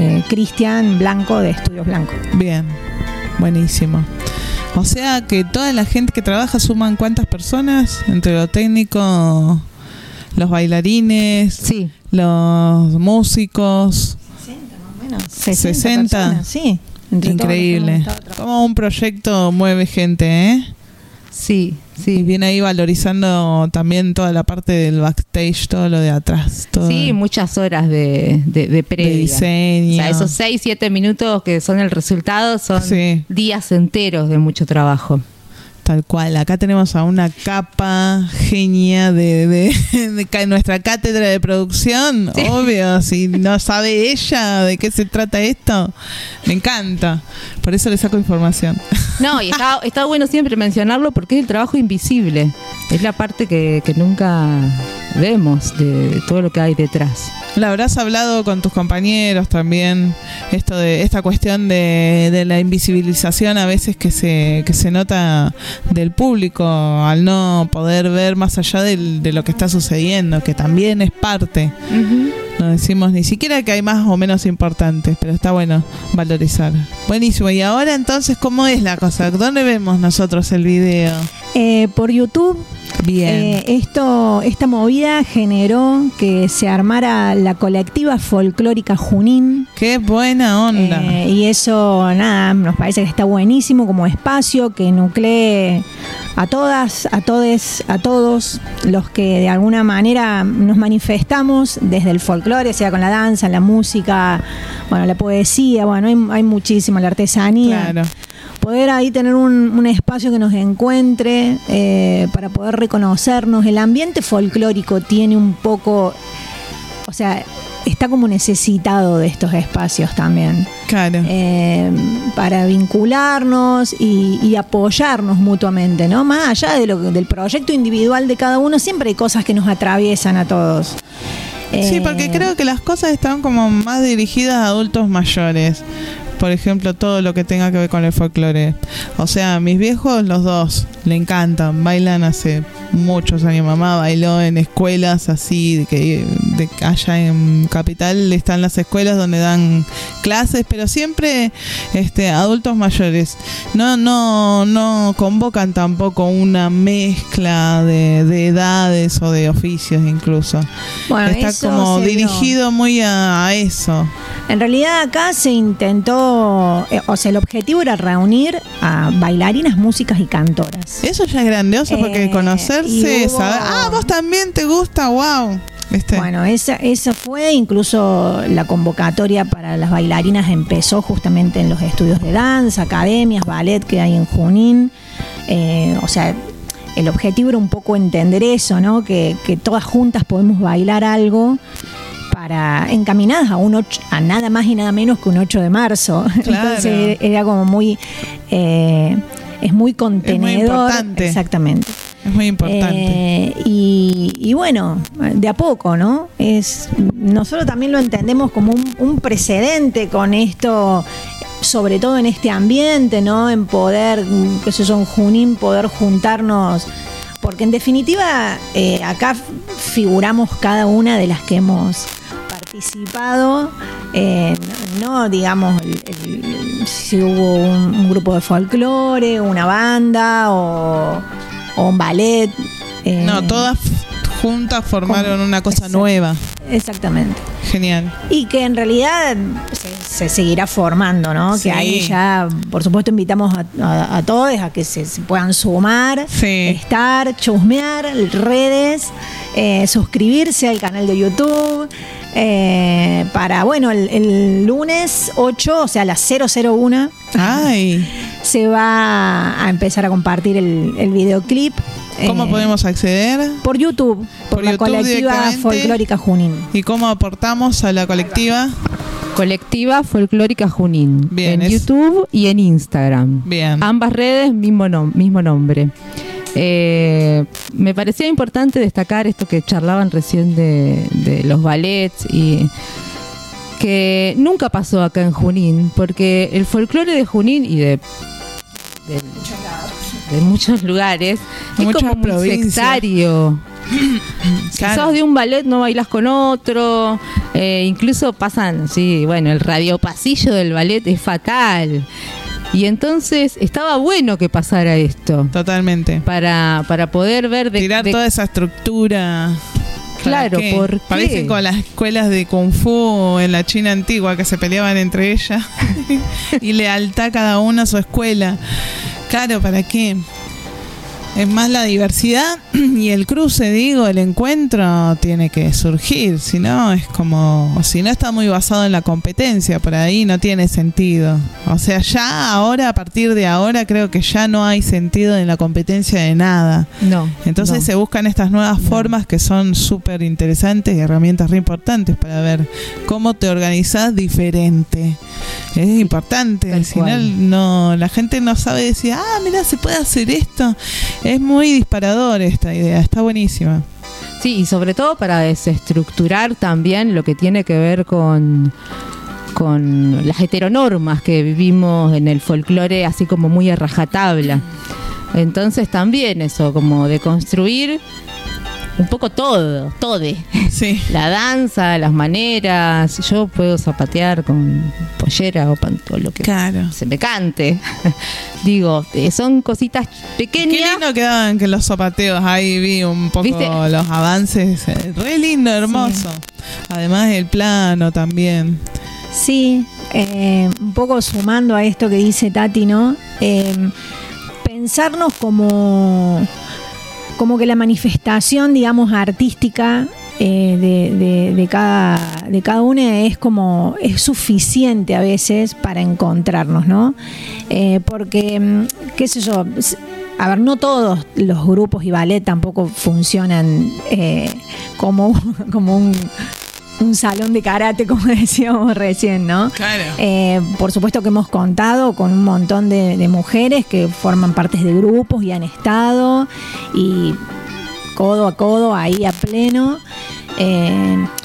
Cristian Blanco de Estudios Blanco. Bien, buenísimo. O sea que toda la gente que trabaja suman ¿cuántas personas? Entre lo técnico, los bailarines, sí, los músicos. 60 más o menos. 60 personas, sí. Increíble. Como un proyecto mueve gente, Sí. Y viene ahí valorizando también toda la parte del backstage, todo lo de atrás. Todo. Sí, muchas horas de previa. De diseño. O sea, esos 6-7 minutos que son el resultado son días enteros de mucho trabajo. Tal cual. Acá tenemos a una capa genia de nuestra cátedra de producción. Sí. Obvio, si no sabe ella de qué se trata esto, me encanta. Por eso le saco información. No, y está bueno siempre mencionarlo porque es el trabajo invisible. Es la parte que nunca vemos de todo lo que hay detrás. ¿La habrás hablado con tus compañeros también? Esta cuestión de la invisibilización a veces que se nota del público al no poder ver más allá de lo que está sucediendo, que también es parte. Uh-huh. No decimos ni siquiera que hay más o menos importantes, pero está bueno valorizar. Buenísimo. Y ahora entonces, ¿cómo es la cosa? ¿Dónde vemos nosotros el video? Por YouTube. Bien. Esta movida generó que se armara la colectiva folclórica Junín. ¡Qué buena onda! Y eso, nos parece que está buenísimo como espacio que nuclee a todas, a todes, a todos los que de alguna manera nos manifestamos desde el folclore, sea con la danza, la música, la poesía, hay muchísimo, la artesanía. Claro. Poder ahí tener un espacio que nos encuentre para poder reconocernos. El ambiente folclórico tiene un poco, está como necesitado de estos espacios también. Claro. Para vincularnos y apoyarnos mutuamente, ¿no? Más allá del proyecto individual de cada uno, siempre hay cosas que nos atraviesan a todos. Sí, porque creo que las cosas están como más dirigidas a adultos mayores. Por ejemplo, todo lo que tenga que ver con el folclore. O sea, mis viejos, los dos, le encantan, bailan hace muchos años. Mamá bailó en escuelas así, que allá en Capital están las escuelas donde dan clases, pero siempre adultos mayores. No convocan tampoco una mezcla de edades o de oficios incluso. Bueno, está como dirigido muy a eso. En realidad acá se intentó, el objetivo era reunir a bailarinas, músicas y cantoras. Eso ya es grandioso porque conocerse, saber, vos también te gusta, wow. Bueno, esa fue, incluso la convocatoria para las bailarinas empezó justamente en los estudios de danza, academias, ballet que hay en Junín. El objetivo era un poco entender eso, ¿no? Que todas juntas podemos bailar algo encaminadas a nada más y nada menos que un 8 de marzo. Claro. Entonces era como muy es muy contenedor. Es muy importante. Exactamente. Es muy importante. Y bueno, de a poco, ¿no? Nosotros también lo entendemos como un precedente con esto, sobre todo en este ambiente, ¿no? En poder, qué sé yo, en Junín, poder juntarnos. Porque en definitiva, acá figuramos cada una de las que hemos participado, no digamos si hubo un grupo de folclore, una banda o un ballet. No, todas juntas formaron una cosa nueva. Exactamente. Genial. Y que en realidad se seguirá formando, ¿no? Sí. Que ahí ya, por supuesto, invitamos a todos a que se puedan sumar, estar, chusmear, redes, suscribirse al canal de YouTube. Para, bueno, el lunes 8, o sea, a las 001, se va a empezar a compartir el videoclip. ¿Cómo podemos acceder? Por YouTube, por la YouTube, colectiva Folclórica Junín. ¿Y cómo aportamos a la colectiva? Colectiva Folclórica Junín. Bien, en YouTube y en Instagram. Bien. Ambas redes, mismo nombre. Me parecía importante destacar esto que charlaban recién de los ballets y que nunca pasó acá en Junín, porque el folclore de Junín y de muchos lugares es como muy sectario. Si sos de un ballet no bailas con otro, incluso pasan, el radiopasillo del ballet es fatal. Y entonces estaba bueno que pasara esto. Totalmente. Para poder ver tirar toda esa estructura. Claro, ¿por qué? Parecen como las escuelas de Kung Fu en la China antigua que se peleaban entre ellas y lealtad cada una a su escuela. Claro, ¿para qué? Es más la diversidad y el cruce, el encuentro tiene que surgir, si no está muy basado en la competencia, por ahí no tiene sentido. O sea, ya ahora, a partir de ahora, creo que ya no hay sentido en la competencia de nada. No. Entonces se buscan estas nuevas formas que son súper interesantes y herramientas re importantes para ver cómo te organizás diferente. Es importante, al final la gente no sabe decir, mira, se puede hacer esto. Es muy disparador esta idea, está buenísima. Sí, y sobre todo para desestructurar también lo que tiene que ver con las heteronormas que vivimos en el folclore, así como muy a rajatabla. Entonces también eso, como de construir un poco todo. Sí. La danza, las maneras. Yo puedo zapatear con pollera o lo que se me cante. Son cositas pequeñas. Qué lindo quedaban que los zapateos. Ahí vi un poco los avances. Re lindo, hermoso. Sí. Además el plano también. Sí, un poco sumando a esto que dice Tati, ¿no? Pensarnos como que la manifestación, digamos, artística de cada una es suficiente a veces para encontrarnos, ¿no? Porque, qué sé yo, a ver, no todos los grupos y ballet tampoco funcionan como un salón de karate, como decíamos recién, ¿no? Claro. Por supuesto que hemos contado con un montón de mujeres que forman partes de grupos y han estado y codo a codo ahí a pleno.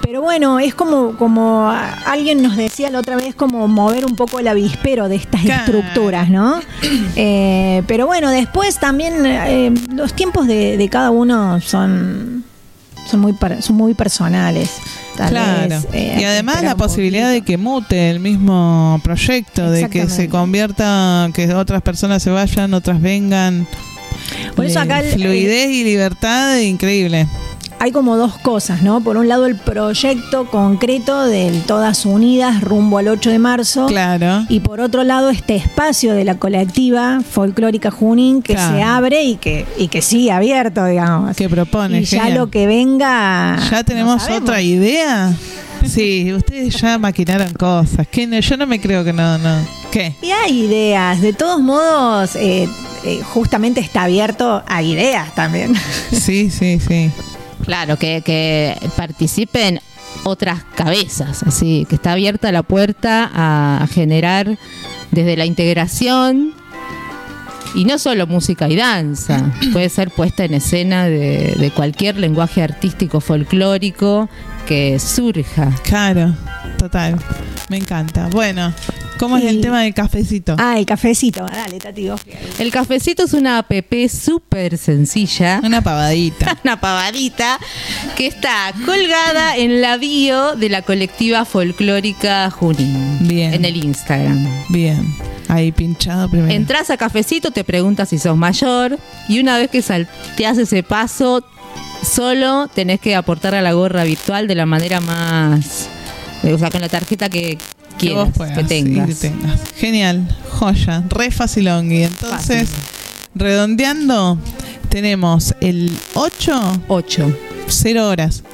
Pero bueno, es como alguien nos decía la otra vez, como mover un poco el avispero de estas estructuras, ¿no? Pero bueno, después también los tiempos de cada uno son muy personales. Claro. Y además la posibilidad de que mute el mismo proyecto, de que se convierta, que otras personas se vayan, otras vengan. Por eso acá fluidez y libertad increíble. Hay como dos cosas, ¿no? Por un lado el proyecto concreto del Todas Unidas rumbo al 8 de marzo. Claro. Y por otro lado este espacio de la colectiva folclórica Junín que se abre y que sigue abierto, digamos. Que propone. Y ya lo que venga. ¿Ya tenemos otra idea? Sí, ustedes ya maquinaron cosas. Que no, yo no me creo que no. ¿Qué? Y hay ideas. De todos modos, justamente está abierto a ideas también. Sí. Claro, que participen otras cabezas, así que está abierta la puerta a generar desde la integración, y no solo música y danza, puede ser puesta en escena de cualquier lenguaje artístico folclórico que surja. Claro, total, me encanta. Bueno, ¿cómo es el tema del cafecito? El cafecito, dale, Tati. El cafecito es una app súper sencilla. Una pavadita. Una pavadita que está colgada en la bio de la colectiva folclórica Junín. Bien. En el Instagram. Bien. Ahí pinchado primero. Entras a cafecito, te preguntas si sos mayor, y una vez que salteás ese paso, solo tenés que aportar a la gorra virtual de la manera más... O sea, con la tarjeta que quieras, que tengas. Genial, joya, re facilón. Y entonces, redondeando, tenemos el 8, 0 horas.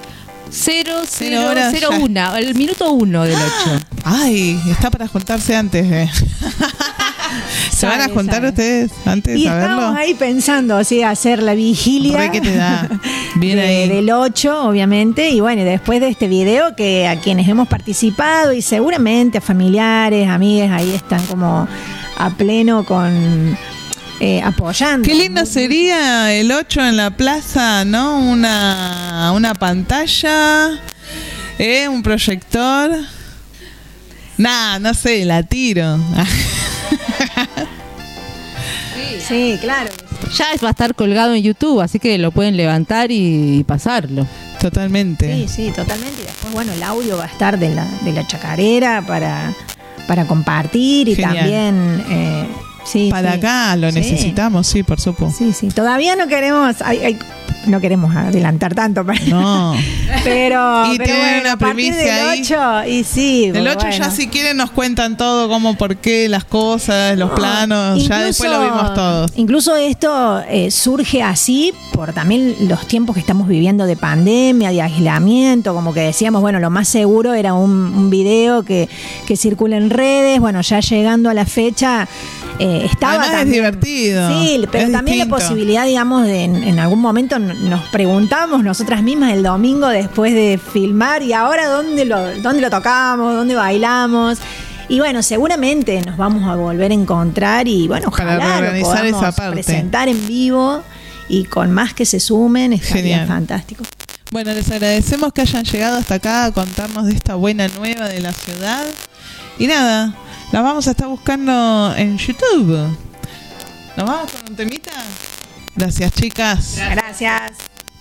0:01, el minuto 1 del 8. Ay, está para juntarse antes. ¿Se van a juntar ustedes antes de saberlo? Estamos ahí pensando, hacer la vigilia que te da. Bien ahí. Del 8, obviamente. Y bueno, después de este video, que a quienes hemos participado y seguramente a familiares, amigas, ahí están como a pleno con... apoyando. Qué lindo sería el 8 en la plaza, ¿no? Una pantalla, un proyector. No sé, la tiro. Sí, claro. Ya va a estar colgado en YouTube, así que lo pueden levantar y pasarlo. Totalmente. Sí, totalmente. Y después, bueno, el audio va a estar de la chacarera para compartir. Genial. Y también... para acá lo necesitamos, sí, por supuesto. Sí. Todavía no queremos no queremos adelantar tanto, no. pero tienen bueno, una a partir del primicia 8 y sí, del 8 ya si quieren nos cuentan todo, cómo, por qué, las cosas, los planos, ya después lo vimos todos. Incluso esto surge así por también los tiempos que estamos viviendo de pandemia, de aislamiento, como que decíamos, bueno, lo más seguro era un video que circula en redes, bueno, ya llegando a la fecha estaba además también, es divertido. Sí, pero es también distinto. la posibilidad, digamos, de en algún momento nos preguntamos nosotras mismas el domingo después de filmar, y ahora dónde lo tocamos, dónde bailamos. Y bueno, seguramente nos vamos a volver a encontrar y bueno, ojalá lo podamos presentar en vivo y con más que se sumen, estaría fantástico. Bueno, les agradecemos que hayan llegado hasta acá a contarnos de esta buena nueva de la ciudad. Y nada, la vamos a estar buscando en YouTube. ¿Nos vamos con un temita? Gracias, chicas. Gracias.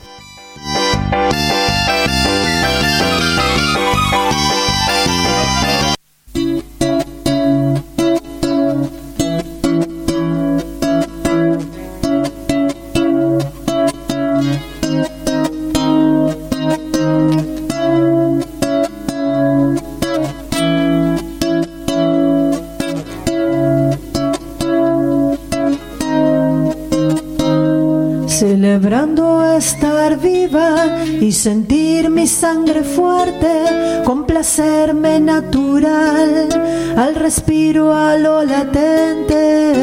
Celebrando estar viva y sentir mi sangre fuerte, complacerme natural al respiro, a lo latente.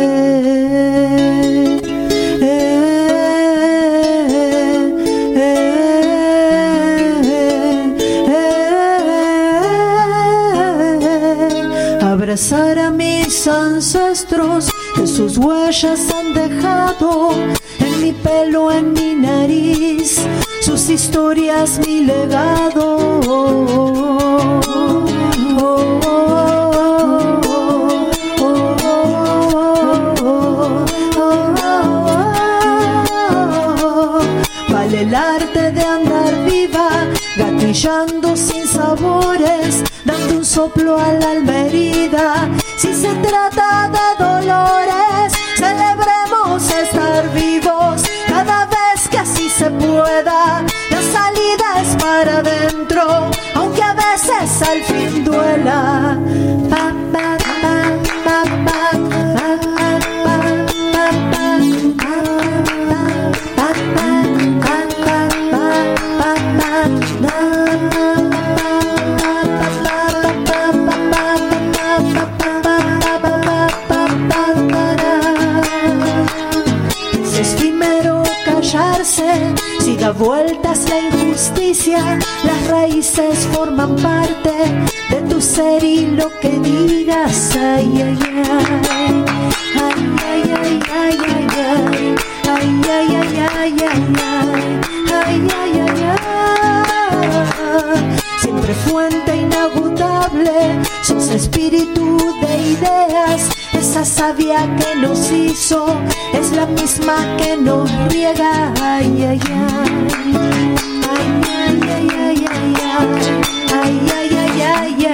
Abrazar a mis ancestros, que sus huellas han dejado en mi pelo, en mi nariz, sus historias, mi legado. brillando sin sabores, dando un soplo al alma herida. Si se trata de dolores, celebremos estar vivos cada vez que así se pueda. La salida es para adentro, aunque a veces al fin duela. Pa, pa, pa, pa, pa, pa, pa, pa, pa. Es efímero callarse, si da vueltas la injusticia, las raíces forman parte de tu ser y lo que digas, ay, ay, ay, ay, ay, ay, ay, ay. Ay, ay, ay, ay, ay, ay, ay, ay, ay. Siempre fuente inagotable, sos espíritu de ideas. Esa savia que nos hizo es la misma que nos riega. Ay, ay, ay, ay, ay, ay, ay, ay, ay, ay, ay, ay,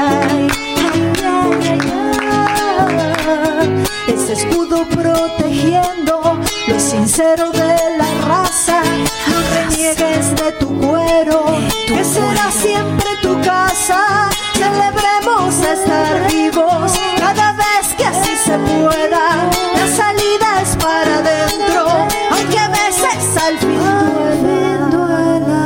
ay, ay, ay. Ese escudo protegiendo lo sincero de la raza. No reniegues de tu cuero, que será siempre tu casa. Celebremos estar vivos cada vez que así se pueda. La salida es para adentro, aunque a veces al fin duela.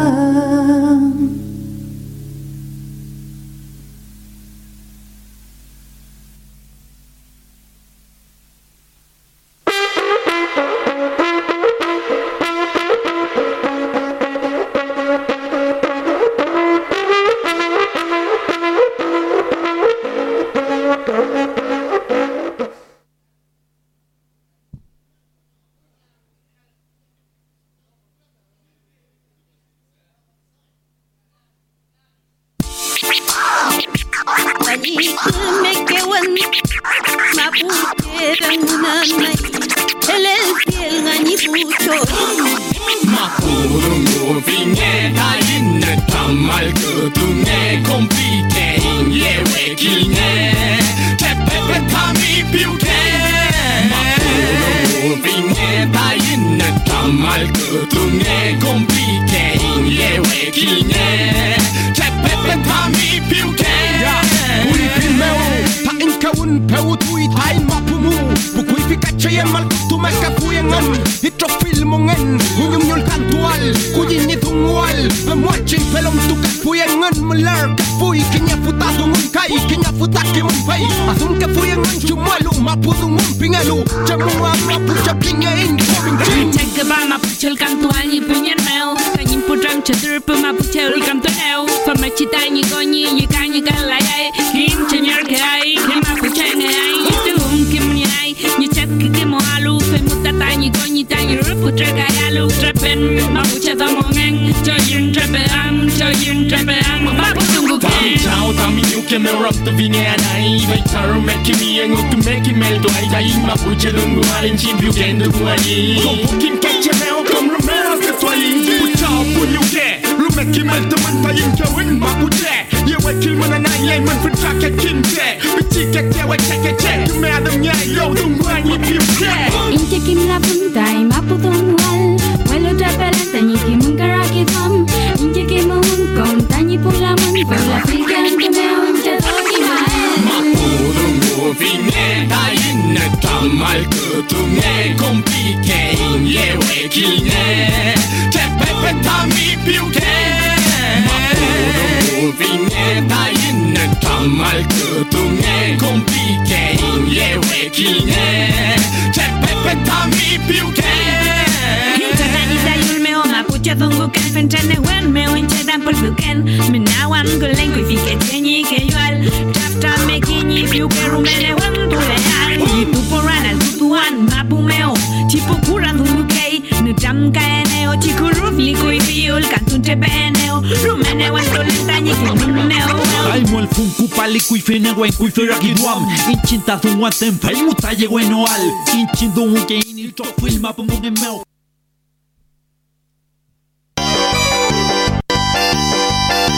Incinta thung tem phải một tay về quên noal inchin dong ke in to film ma pum ngem mel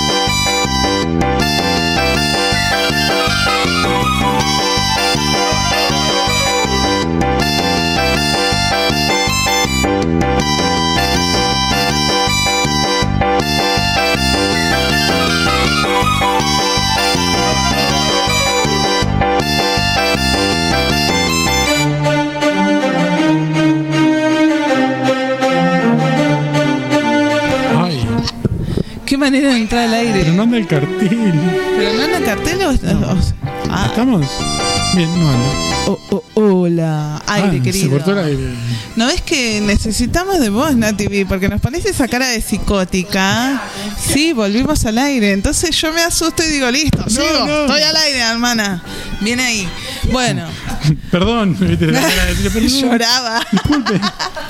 qué manera de entrar al aire. Pero no anda el cartel. ¿Pero no anda el cartel o ¿Estamos? Bien, no anda. Hola, aire, querido. Se cortó el aire. ¿No ves que necesitamos de vos, Nati? Porque nos pones esa cara de psicótica. Sí, volvimos al aire. Entonces yo me asusto y digo, listo, sigo. Estoy al aire, hermana. Viene ahí. Bueno. Perdón. Lloraba. Disculpe.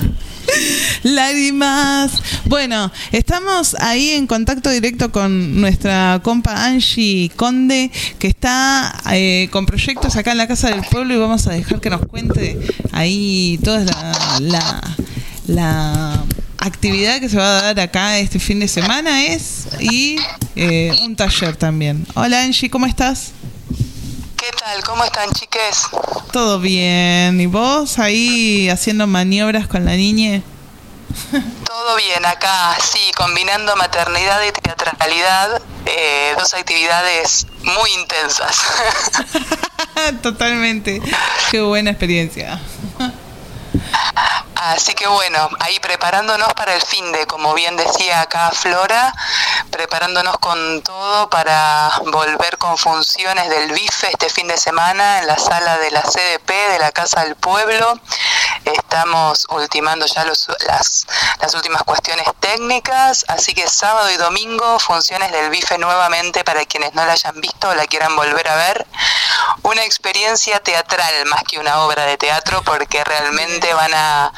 Lágrimas. Bueno, estamos ahí en contacto directo con nuestra compa Angie Conde, que está con proyectos acá en la Casa del Pueblo, y vamos a dejar que nos cuente ahí toda la actividad que se va a dar acá este fin de semana y un taller también. Hola Angie, ¿cómo estás? ¿Qué tal? ¿Cómo están, chiques? Todo bien. ¿Y vos ahí haciendo maniobras con la niña? Todo bien, acá sí, combinando maternidad y teatralidad, dos actividades muy intensas. Totalmente. Qué buena experiencia. Así que bueno, ahí preparándonos para el finde, como bien decía acá Flora, preparándonos con todo para volver con funciones del bife este fin de semana en la sala de la CDP de la Casa del Pueblo. Estamos ultimando ya las últimas cuestiones técnicas, así que sábado y domingo funciones del bife nuevamente para quienes no la hayan visto o la quieran volver a ver. Una experiencia teatral más que una obra de teatro, porque realmente van a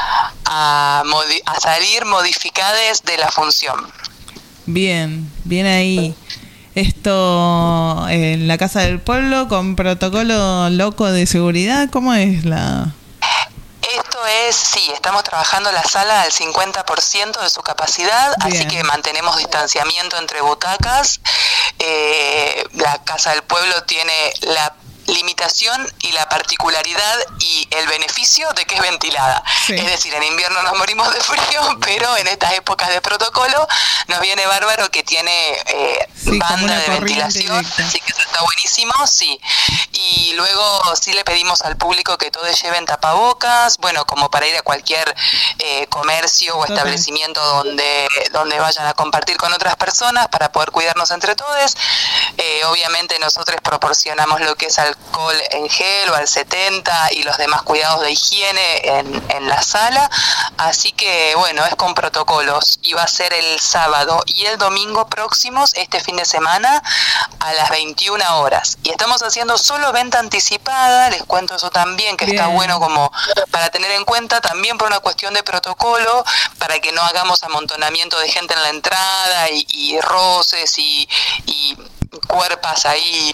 salir modificadas de la función. Bien, bien ahí. Esto en la Casa del Pueblo con protocolo loco de seguridad, ¿cómo es la...? Esto es, sí, estamos trabajando la sala al 50% de su capacidad, bien. Así que mantenemos distanciamiento entre butacas. La Casa del Pueblo tiene la limitación y la particularidad y el beneficio de que es ventilada. Sí. Es decir, en invierno nos morimos de frío, pero en estas épocas de protocolo nos viene bárbaro que tiene banda de ventilación, directa. Así que eso está buenísimo, sí. Y luego sí le pedimos al público que todos lleven tapabocas, bueno, como para ir a cualquier comercio o establecimiento donde vayan a compartir con otras personas para poder cuidarnos entre todos. Obviamente nosotros proporcionamos lo que es alcohol en gel o al 70 y los demás cuidados de higiene en la sala, así que bueno, es con protocolos y va a ser el sábado y el domingo próximos, este fin de semana a las 21 horas, y estamos haciendo solo venta anticipada, les cuento eso también, que bien. Está bueno como para tener en cuenta también por una cuestión de protocolo, para que no hagamos amontonamiento de gente en la entrada y roces y cuerpas ahí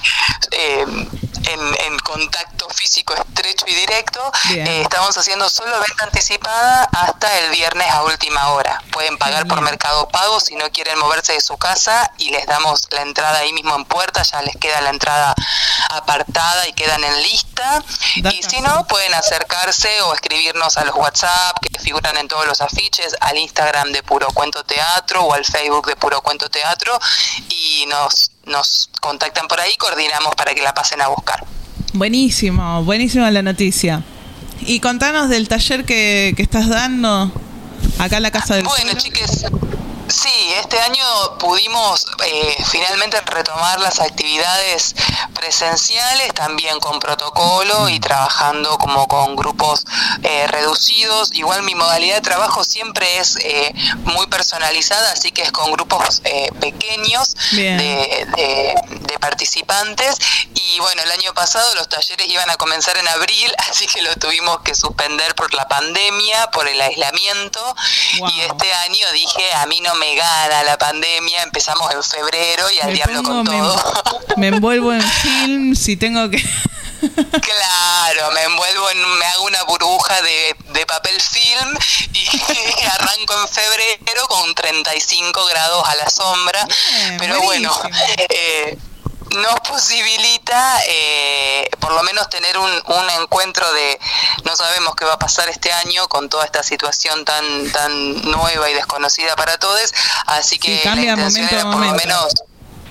en contacto físico estrecho y directo. Estamos haciendo solo venta anticipada hasta el viernes a última hora. Pueden pagar por Mercado Pago si no quieren moverse de su casa, y les damos la entrada ahí mismo en puerta, ya les queda la entrada apartada y quedan en lista. Y si no, pueden acercarse o escribirnos a los WhatsApp que figuran en todos los afiches, al Instagram de Puro Cuento Teatro o al Facebook de Puro Cuento Teatro, y nos contactan por ahí, coordinamos para que la pasen a buscar. Buenísimo, buenísima la noticia. Y contanos del taller que estás dando acá en la Casa del Pueblo. Bueno, chiques, sí, este año pudimos finalmente retomar las actividades presenciales, también con protocolo y trabajando como con grupos reducidos. Igual mi modalidad de trabajo siempre es muy personalizada, así que es con grupos pequeños de participantes. Y bueno, el año pasado los talleres iban a comenzar en abril, así que lo tuvimos que suspender por la pandemia, por el aislamiento. Wow. Y este año dije, a mí no me gana la pandemia, empezamos en febrero y al diablo con todo. Me envuelvo en film si tengo que... Claro, me hago una burbuja de papel film y arranco en febrero con 35 grados a la sombra. Bien, pero buenísimo. Bueno, nos posibilita por lo menos tener un encuentro de, no sabemos qué va a pasar este año con toda esta situación tan nueva y desconocida para todos, así que sí, cambia la intención momento era por lo menos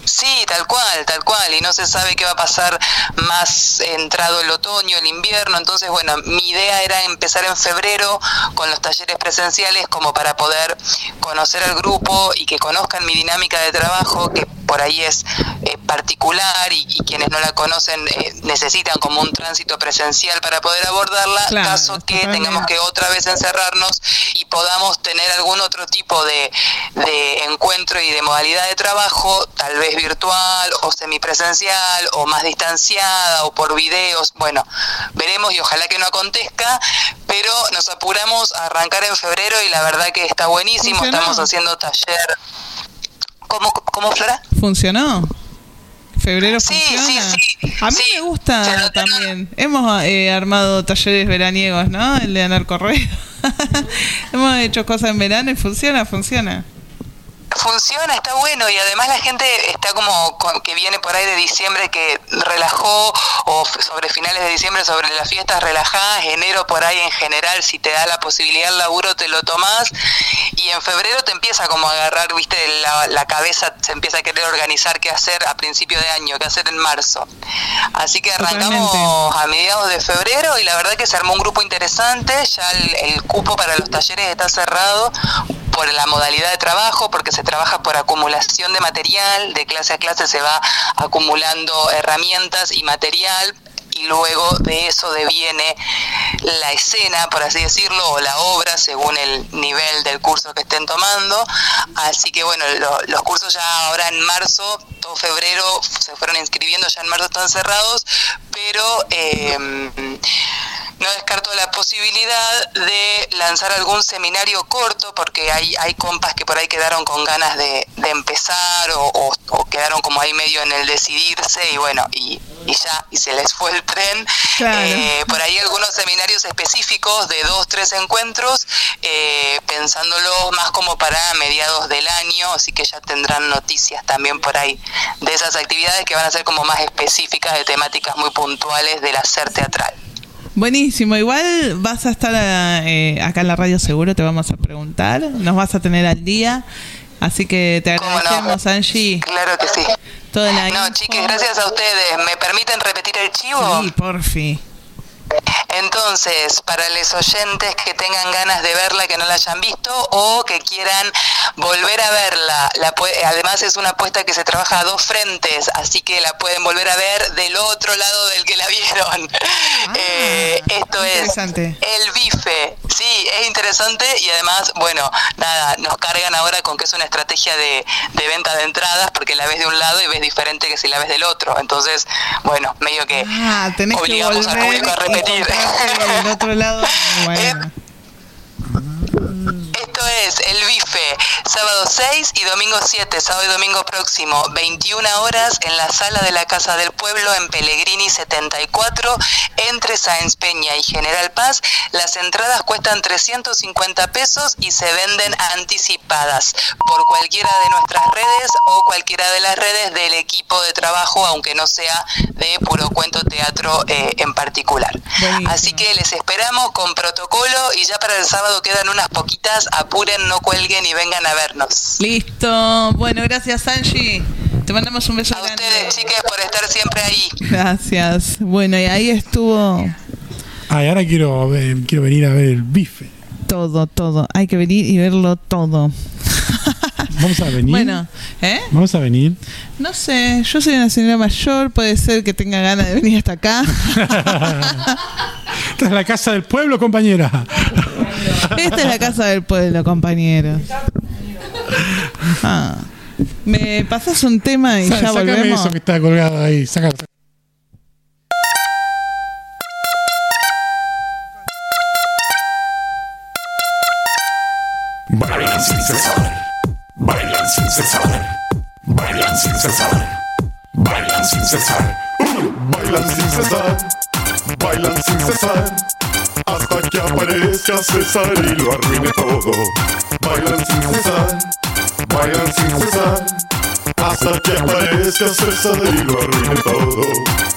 Sí, tal cual, y no se sabe qué va a pasar más entrado el otoño, el invierno. Entonces, bueno, mi idea era empezar en febrero con los talleres presenciales como para poder conocer al grupo y que conozcan mi dinámica de trabajo, que por ahí es particular y quienes no la conocen necesitan como un tránsito presencial para poder abordarla, claro, caso que tengamos que otra vez encerrarnos y podamos tener algún otro tipo de encuentro y de modalidad de trabajo, tal vez virtual o semipresencial o más distanciada o por videos. Bueno, veremos y ojalá que no acontezca, pero nos apuramos a arrancar en febrero y la verdad que está buenísimo. ¿Funcionó? Estamos haciendo taller. ¿Cómo, Flora? ¿Funcionó? ¿Febrero funciona? Sí. A mí me gusta también. Hemos armado talleres veraniegos, ¿no? El de Anarcorreo. Hemos hecho cosas en verano y funciona. Funciona, está bueno, y además la gente está como que viene por ahí de diciembre que relajó, o sobre finales de diciembre sobre las fiestas relajadas, enero por ahí en general, si te da la posibilidad el laburo te lo tomás, y en febrero te empieza como a agarrar, viste, la cabeza, se empieza a querer organizar qué hacer a principio de año, qué hacer en marzo. Así que arrancamos totalmente a mediados de febrero y la verdad que se armó un grupo interesante. Ya el cupo para los talleres está cerrado por la modalidad de trabajo, porque se trabaja por acumulación de material, de clase a clase se va acumulando herramientas y material, y luego de eso deviene la escena, por así decirlo, o la obra, según el nivel del curso que estén tomando. Así que bueno, los cursos ya ahora en marzo, todo febrero se fueron inscribiendo, ya en marzo están cerrados, pero no descarto la posibilidad de lanzar algún seminario corto, porque hay compas que por ahí quedaron con ganas de empezar o quedaron como ahí medio en el decidirse y bueno, y se les fue el tren. Claro. Por ahí algunos seminarios específicos de 2-3 encuentros, pensándolo más como para mediados del año, así que ya tendrán noticias también por ahí de esas actividades que van a ser como más específicas de temáticas muy puntuales del hacer teatral. Buenísimo, igual vas a estar acá en la radio seguro, te vamos a preguntar, nos vas a tener al día, así que te agradecemos, Angie. Claro que sí. Toda la No, chiques, gracias a ustedes. ¿Me permiten repetir el chivo? Sí, porfi. Entonces, para los oyentes que tengan ganas de verla, que no la hayan visto o que quieran volver a verla, además es una apuesta que se trabaja a 2 frentes, así que la pueden volver a ver del otro lado del que la vieron. Esto es El Bife. Sí, es interesante y además, bueno, nada, nos cargan ahora con que es una estrategia de venta de entradas, porque la ves de un lado y ves diferente que si la ves del otro. Entonces, bueno, medio que obligamos al público a repetir. Del otro lado, bueno. Esto es El Bife, sábado 6 y domingo 7, sábado y domingo próximo, 21 horas en la sala de la Casa del Pueblo en Pellegrini 74, entre Sáenz Peña y General Paz. Las entradas cuestan 350 pesos y se venden anticipadas por cualquiera de nuestras redes o cualquiera de las redes del equipo de trabajo, aunque no sea de Puro Cuento Teatro en particular. Buenísimo. Así que les esperamos con protocolo y ya para el sábado quedan unas poquitas. Apuren, no cuelguen y vengan a vernos. Listo. Bueno, gracias, Angie. Te mandamos un beso a grande. Ustedes, chicas, por estar siempre ahí. Gracias. Bueno, y ahí estuvo. Ay, ahora quiero venir a ver El Bife. Todo. Hay que venir y verlo todo. ¿Vamos a venir? Bueno, ¿Vamos a venir? No sé, yo soy una señora mayor, puede ser que tenga ganas de venir hasta acá. Esta es la Casa del Pueblo, compañera. Esta es la Casa del Pueblo, compañero. ¿Me pasas un tema y ya volvemos? Sácame eso que está colgado ahí, sácalo. Bailan sin cesar, bailan sin cesar, bailan sin cesar, bailan sin cesar, bailan sin cesar, bailan sin cesar, hasta que aparezca César y lo arruine todo. Bailan sin cesar, bailan sin cesar, hasta que aparezca César y lo arruine todo.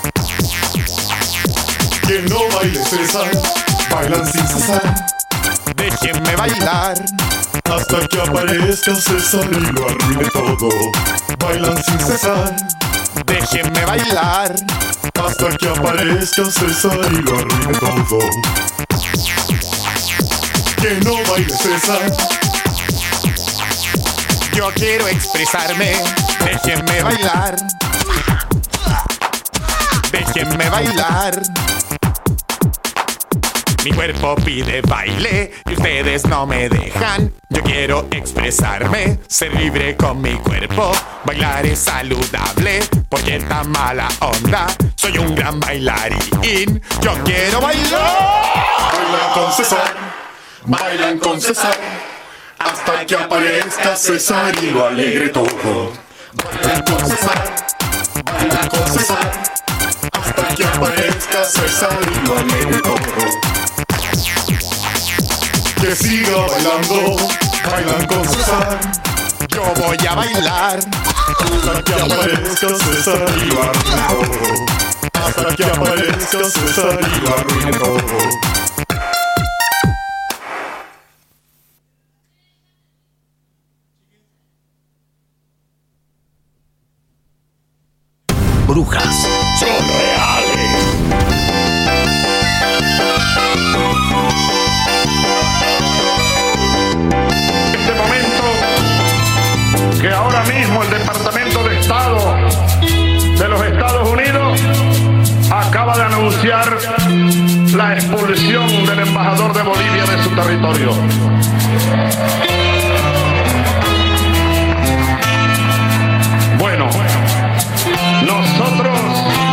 Que no baile César, bailan sin cesar. Déjenme bailar, hasta que aparezca César y lo arruine todo. Bailan sin cesar, déjenme bailar, hasta que aparezca César y lo arruine todo. Que no baile César, yo quiero expresarme, déjenme bailar, déjenme bailar. Mi cuerpo pide baile y ustedes no me dejan. Yo quiero expresarme, ser libre con mi cuerpo. Bailar es saludable, porque esta mala onda. Soy un gran bailarín, yo quiero bailar. Bailan con César, bailan con César, hasta que aparezca César y lo alegre todo. Bailan con César, bailan con César, hasta que aparezca César y lo alegre todo. Que siga bailando, bailan con César. Yo voy a bailar hasta que aparezca César y lo arruine todo. Hasta que aparezca César y lo arruine todo. Brujas son reales. Que ahora mismo el Departamento de Estado de los Estados Unidos acaba de anunciar la expulsión del embajador de Bolivia de su territorio. Bueno, nosotros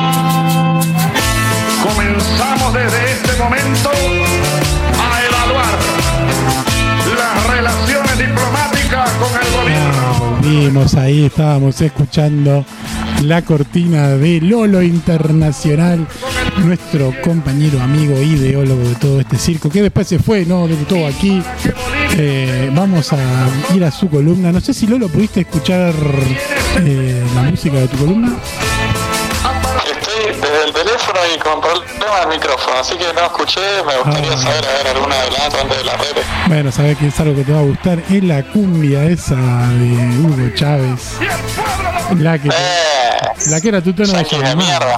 comenzamos desde este momento a evaluar las relaciones diplomáticas con el gobierno. Volvimos, ahí estábamos escuchando la cortina de Lolo Internacional, nuestro compañero, amigo, ideólogo de todo este circo, que después se fue, no debutó aquí. Vamos a ir a su columna. No sé si Lolo pudiste escuchar la música de tu columna. Estoy desde el teléfono y con problema del micrófono, así que no escuché. Me gustaría saber alguna adelanto antes de la red. Bueno, sabés que es algo que te va a gustar. Es la cumbia esa de Hugo Chávez, la que era tu tono de mierda.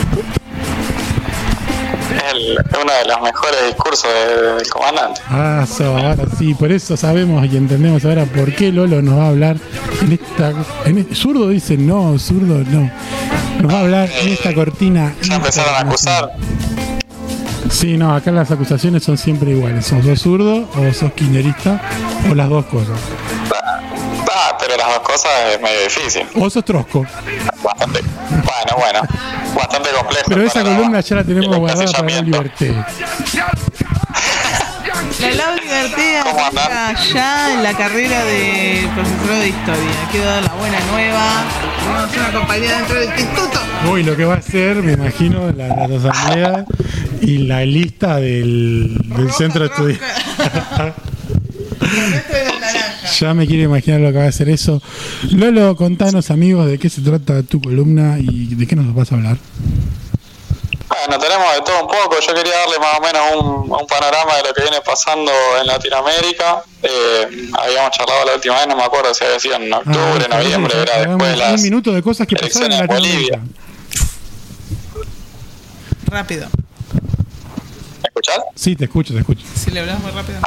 Uno de los mejores discursos del comandante. Ahora sí, por eso sabemos y entendemos ahora por qué Lolo nos va a hablar zurdo dice no, zurdo no. Nos va a hablar en esta cortina. Ya empezaron a acusar. Sí, no, acá las acusaciones son siempre iguales. ¿Sos zurdo o sos kirchnerista? O las dos cosas. Pero las dos cosas es medio difícil. O sos trosco. Bastante. Bueno. Bastante complejo. Pero esa columna ya la tenemos guardada para la Liberté. La Liberté arranca ya en la carrera de profesor de historia. Quiero dar la buena nueva. Vamos a hacer una compañía dentro del instituto. Uy, lo que va a ser, me imagino, la asamblea y la lista del centro de estudios. Ya me quiero imaginar lo que va a ser eso. Lolo, contanos, amigos, de qué se trata tu columna y de qué nos vas a hablar. Bueno, tenemos de todo un poco. Yo quería darle más o menos un panorama de lo que viene pasando en Latinoamérica. Habíamos charlado la última vez, no me acuerdo si había sido en octubre, noviembre, era después de las un minuto de cosas que pasaron en Latinoamérica. Rápido. ¿Me escuchás? Sí, te escucho. Si le hablas muy rápido.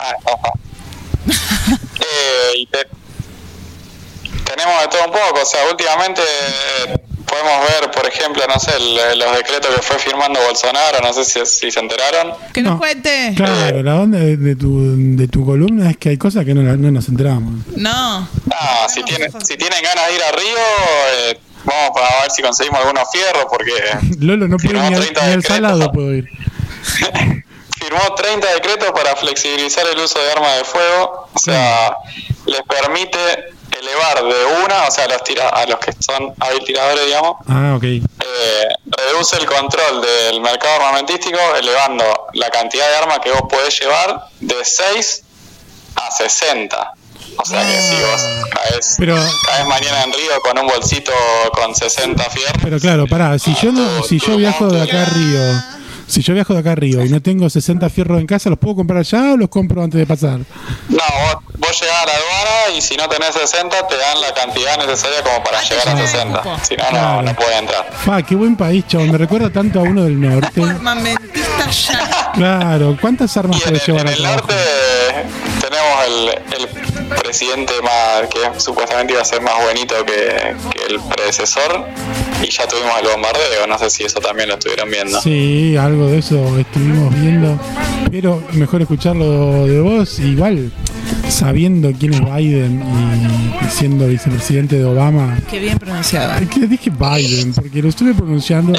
Tenemos de todo un poco, o sea, últimamente podemos ver, por ejemplo, no sé, los decretos que fue firmando Bolsonaro, no sé si se enteraron. Que nos cuente. Claro, la onda de tu columna es que hay cosas que no nos enteramos. No, si tienen ganas de ir a Río, vamos a ver si conseguimos algunos fierros, porque Lolo no puede ni al salado puedo ir. Firmó 30 decretos para flexibilizar el uso de armas de fuego, o sea, les permite elevar de una, o sea, a los que son hábil tiradores, digamos, reduce el control del mercado armamentístico, elevando la cantidad de armas que vos podés llevar de 6 a 60. O sea que si vos caes mañana en Río con un bolsito con 60 fierros. Pero claro, pará, si yo viajo de acá a Río Si yo viajo de acá arriba y no tengo 60 fierros en casa, ¿los puedo comprar allá o los compro antes de pasar? No, vos llegás a la aduana y si no tenés 60 te dan la cantidad necesaria como para llegar a 60. Si no, Claro. no podés entrar. Qué buen país, chabón. Me recuerda tanto a uno del norte. Armamentista ya. Claro, ¿cuántas armas puedes llevar En a el trabajo? norte tenemos el presidente más que supuestamente iba a ser más bonito que el predecesor y ya tuvimos el bombardeo. No sé si eso también lo estuvieron viendo. Sí, algo de eso estuvimos viendo. Pero mejor escucharlo de vos, igual sabiendo quién es Biden y siendo vicepresidente de Obama. Qué bien pronunciado. Que dije Biden, porque lo estuve pronunciando.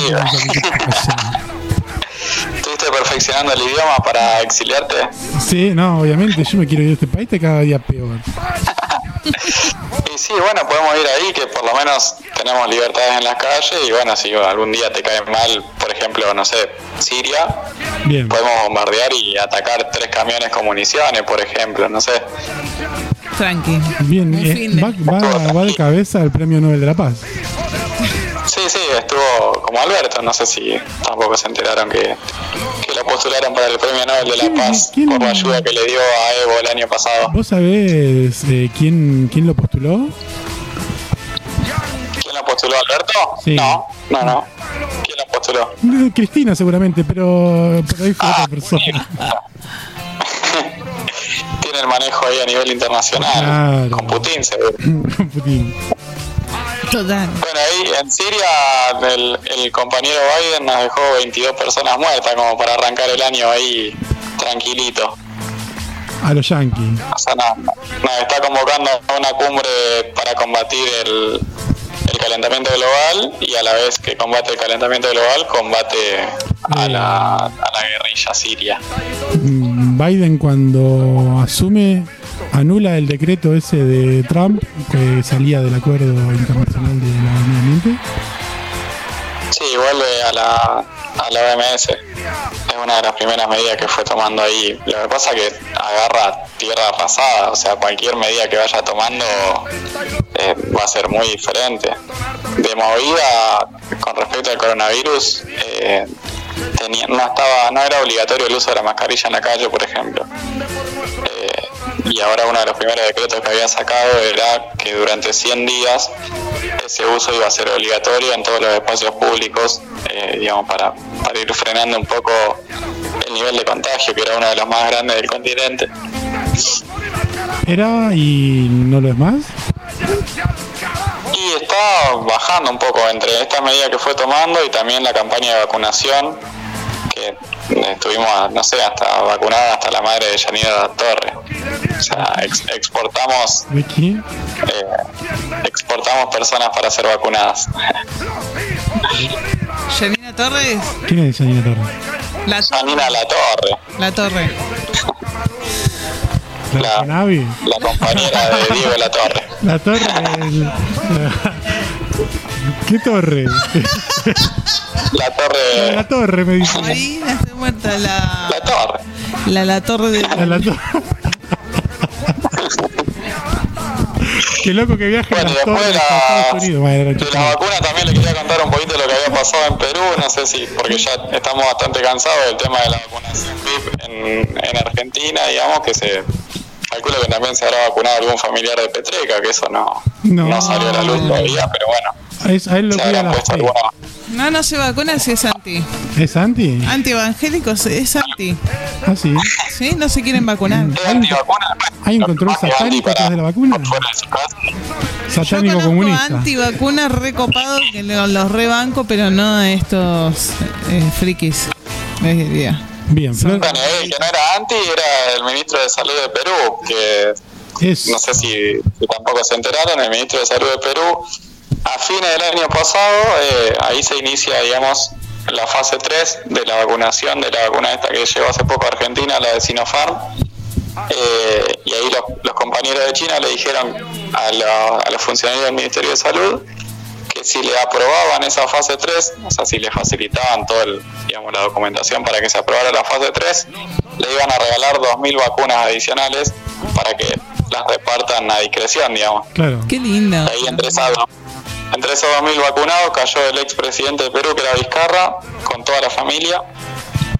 ¿Estuviste perfeccionando el idioma para exiliarte? Sí, no, obviamente, yo me quiero ir de este país, te cada día peor. Y sí, bueno, podemos ir ahí, que por lo menos tenemos libertades en las calles y bueno, si algún día te cae mal, por ejemplo, no sé, Siria, Bien. podemos bombardear y atacar 3 camiones con municiones, por ejemplo, no sé. Tranqui. Bien, va de cabeza el Premio Nobel de la Paz. Sí, estuvo como Alberto, no sé si tampoco se enteraron que lo postularon para el Premio Nobel de la Paz por la ayuda que le dio a Evo el año pasado. ¿Vos sabés quién lo postuló? ¿Quién lo postuló, Alberto? Sí. No. ¿Quién lo postuló? Cristina seguramente, pero por ahí fue otra persona. Tiene el manejo ahí a nivel internacional, Claro. con Putin seguro. Con Putin. Total. Bueno, ahí en Siria el compañero Biden nos dejó 22 personas muertas como para arrancar el año ahí tranquilito. A los yankees. O sea, nos está convocando a una cumbre para combatir el calentamiento global y a la vez que combate el calentamiento global combate a la guerrilla siria. Biden cuando asume anula el decreto ese de Trump que salía del acuerdo internacional de la medio ambiente. Sí, vuelve a la OMS. Es una de las primeras medidas que fue tomando ahí. Lo que pasa es que agarra tierra arrasada, o sea, cualquier medida que vaya tomando va a ser muy diferente. De movida, con respecto al coronavirus, no era obligatorio el uso de la mascarilla en la calle, por ejemplo. Y ahora uno de los primeros decretos que había sacado era que durante 100 días ese uso iba a ser obligatorio en todos los espacios públicos, digamos, para ir frenando un poco el nivel de contagio, que era uno de los más grandes del continente. ¿Era y no lo es más? Y está bajando un poco entre esta medida que fue tomando y también la campaña de vacunación, que estuvimos, no sé, hasta vacunada hasta la madre de Yanira Torre. O sea, exportamos personas para ser vacunadas. ¿Yanina Torres? ¿Quién es Yanina Torre? Yanina La Torre. La Torre. La compañera de Diego La Torre. La Torre. ¿Qué torre? La Torre me dice. Ahí está muerta la Torre. La Torre de la Torre. Qué loco que viaje a las torres de Estados Unidos. De la vacuna también le quería contar un poquito lo que había pasado en Perú, no sé si, porque ya estamos bastante cansados del tema de la vacunación VIP en Argentina, digamos, que se calcula que también se habrá vacunado algún familiar de Petreca, que eso no salió a la luz todavía, pero bueno. A él lo cuida la fe. No se vacuna si es anti. ¿Es anti? Anti-evangélicos, es anti. Ah, sí. Sí, no se quieren vacunar. ¿Hay un control satánico atrás de la vacuna? Satánico comunista. Anti-vacuna recopado que los rebanco, pero no a estos frikis. Bien, Flor. Bueno, el que no era anti era el ministro de Salud de Perú, que no sé si tampoco se enteraron, el ministro de Salud de Perú, a fines del año pasado, ahí se inicia, digamos, la fase 3 de la vacunación de la vacuna esta que llegó hace poco a Argentina, la de Sinopharm, y ahí los compañeros de China le dijeron a los funcionarios del Ministerio de Salud que si le aprobaban esa fase 3, o sea, si le facilitaban toda la documentación para que se aprobara la fase 3, le iban a regalar 2.000 vacunas adicionales para que las repartan a discreción, digamos. Claro. Qué lindo. Ahí entre esos 2.000 vacunados cayó el expresidente de Perú, que era Vizcarra, con toda la familia.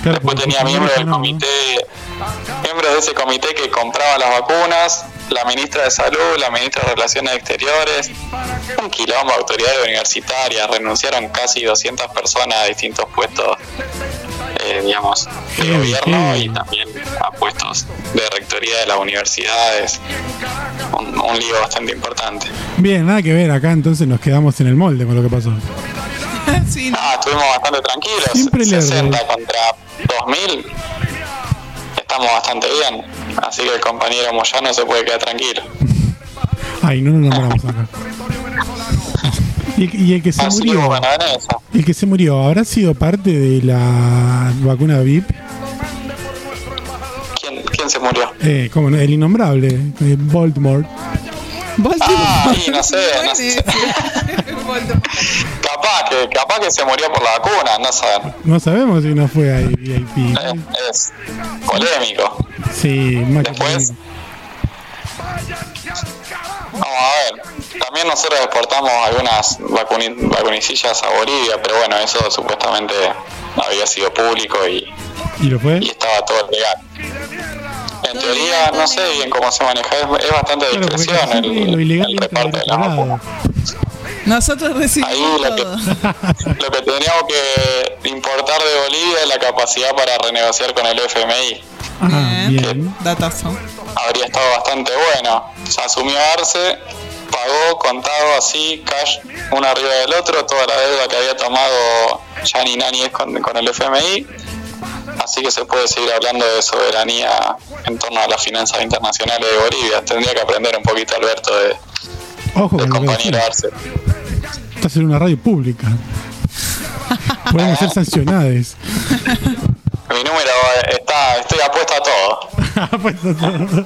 Después tenía miembros del comité, miembros de ese comité que compraba las vacunas, la ministra de Salud, la ministra de Relaciones Exteriores, un quilombo, autoridades universitarias, renunciaron casi 200 personas a distintos puestos, digamos, de gobierno y también a puestos de rectoría de las universidades. Un lío bastante importante. Bien, nada que ver, acá entonces nos quedamos en el molde con lo que pasó. Sí, no. Estuvimos bastante tranquilos. Siempre 60 contra 2000. Estamos bastante bien. Así que el compañero Moyano se puede quedar tranquilo. Ay, no nos nombramos acá. ¿Y el que se murió? Bueno, ¿El que se murió habrá sido parte de la vacuna VIP? ¿Quién se murió? ¿Cómo no? El innombrable, Voldemort. No sé. Capaz que se murió por la vacuna, no sabemos. No sabemos si no fue ahí VIP. Es polémico. Sí, más después. Vamos a ver. También nosotros exportamos algunas vacunicillas a Bolivia, pero bueno, eso supuestamente había sido público y lo fue. Y estaba todo legal. En teoría, no sé bien cómo se maneja, es bastante discreción el reparto de la vacuna. Nosotros recibimos ahí lo que teníamos que importar de Bolivia es la capacidad para renegociar con el FMI. Bien. Datazo. Habría estado bastante bueno. Se asumió Arce, pagó contado así, cash, uno arriba del otro, toda la deuda que había tomado Yani Náñez con el FMI. Así que se puede seguir hablando de soberanía en torno a las finanzas internacionales de Bolivia. Tendría que aprender un poquito, Alberto, del compañero Arce. Estás en una radio pública. Podemos ser sancionados. Mi número estoy apuesto a todo.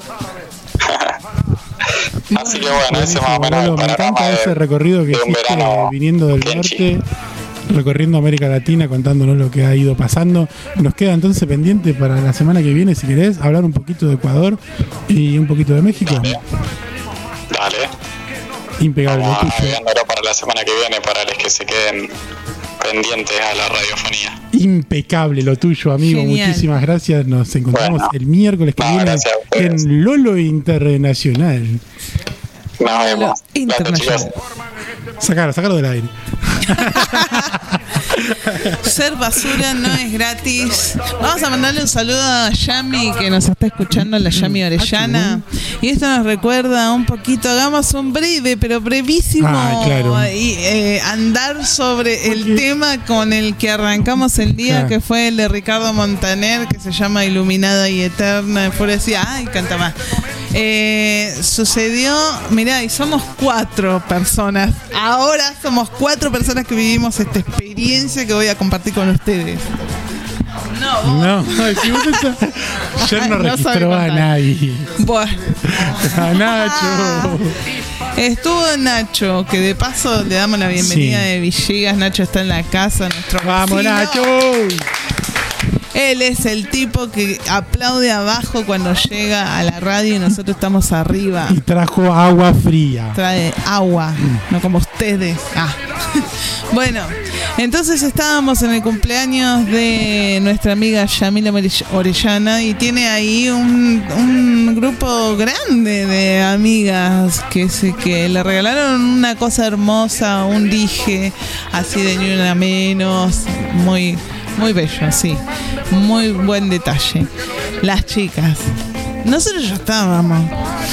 Así que bueno, ese más o menos el me encanta ese recorrido que hiciste viniendo del norte, recorriendo América Latina, contándonos lo que ha ido pasando. Nos queda entonces pendiente para la semana que viene, si querés, hablar un poquito de Ecuador y un poquito de México. Dale. Impecable. Vamos a para la semana que viene para los que se queden pendientes a la radiofonía. Impecable lo tuyo, amigo. Genial. Muchísimas gracias. Nos encontramos el miércoles que viene en Lolo Internacional. Nos vemos. Internacional. Sácalo del aire. Ser basura no es gratis. Vamos a mandarle un saludo a Yami, que nos está escuchando, la Yami Orellana. Y esto nos recuerda un poquito, hagamos un breve, pero brevísimo, y andar sobre el tema con el que arrancamos el día, que fue el de Ricardo Montaner, que se llama Iluminada y Eterna. Enfurecida. Ay, canta más. Sucedió, mirá, y somos 4 personas. Ahora somos 4 personas que vivimos esta experiencia que voy a compartir con ustedes. No, si vos yo no registró a nadie. Bueno. A Nacho. Estuvo Nacho, que de paso le damos la bienvenida de Villegas. Nacho está en la casa, nuestro ¡Vamos, vecino. Nacho! Él es el tipo que aplaude abajo cuando llega a la radio y nosotros estamos arriba. Y trajo agua fría. Trae agua, no como ustedes. Bueno, entonces estábamos en el cumpleaños de nuestra amiga Yamila Orellana y tiene ahí un grupo grande de amigas que le regalaron una cosa hermosa, un dije así de ni una menos, muy bello, sí, muy buen detalle. Las chicas, nosotros ya estábamos.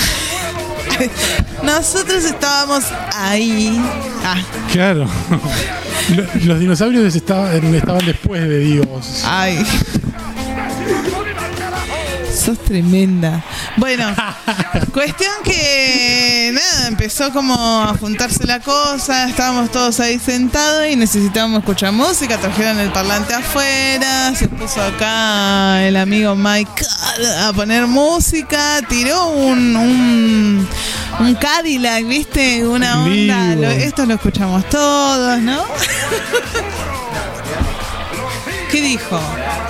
Nosotros estábamos ahí. Claro. Los dinosaurios estaban después de Dios. Ay. Sos tremenda. Bueno, cuestión que nada, empezó como a juntarse la cosa, estábamos todos ahí sentados y necesitábamos escuchar música, trajeron el parlante afuera, se puso acá el amigo Mike a poner música, tiró un Cadillac, ¿viste? Una onda, esto lo escuchamos todos, ¿no? ¿Qué dijo?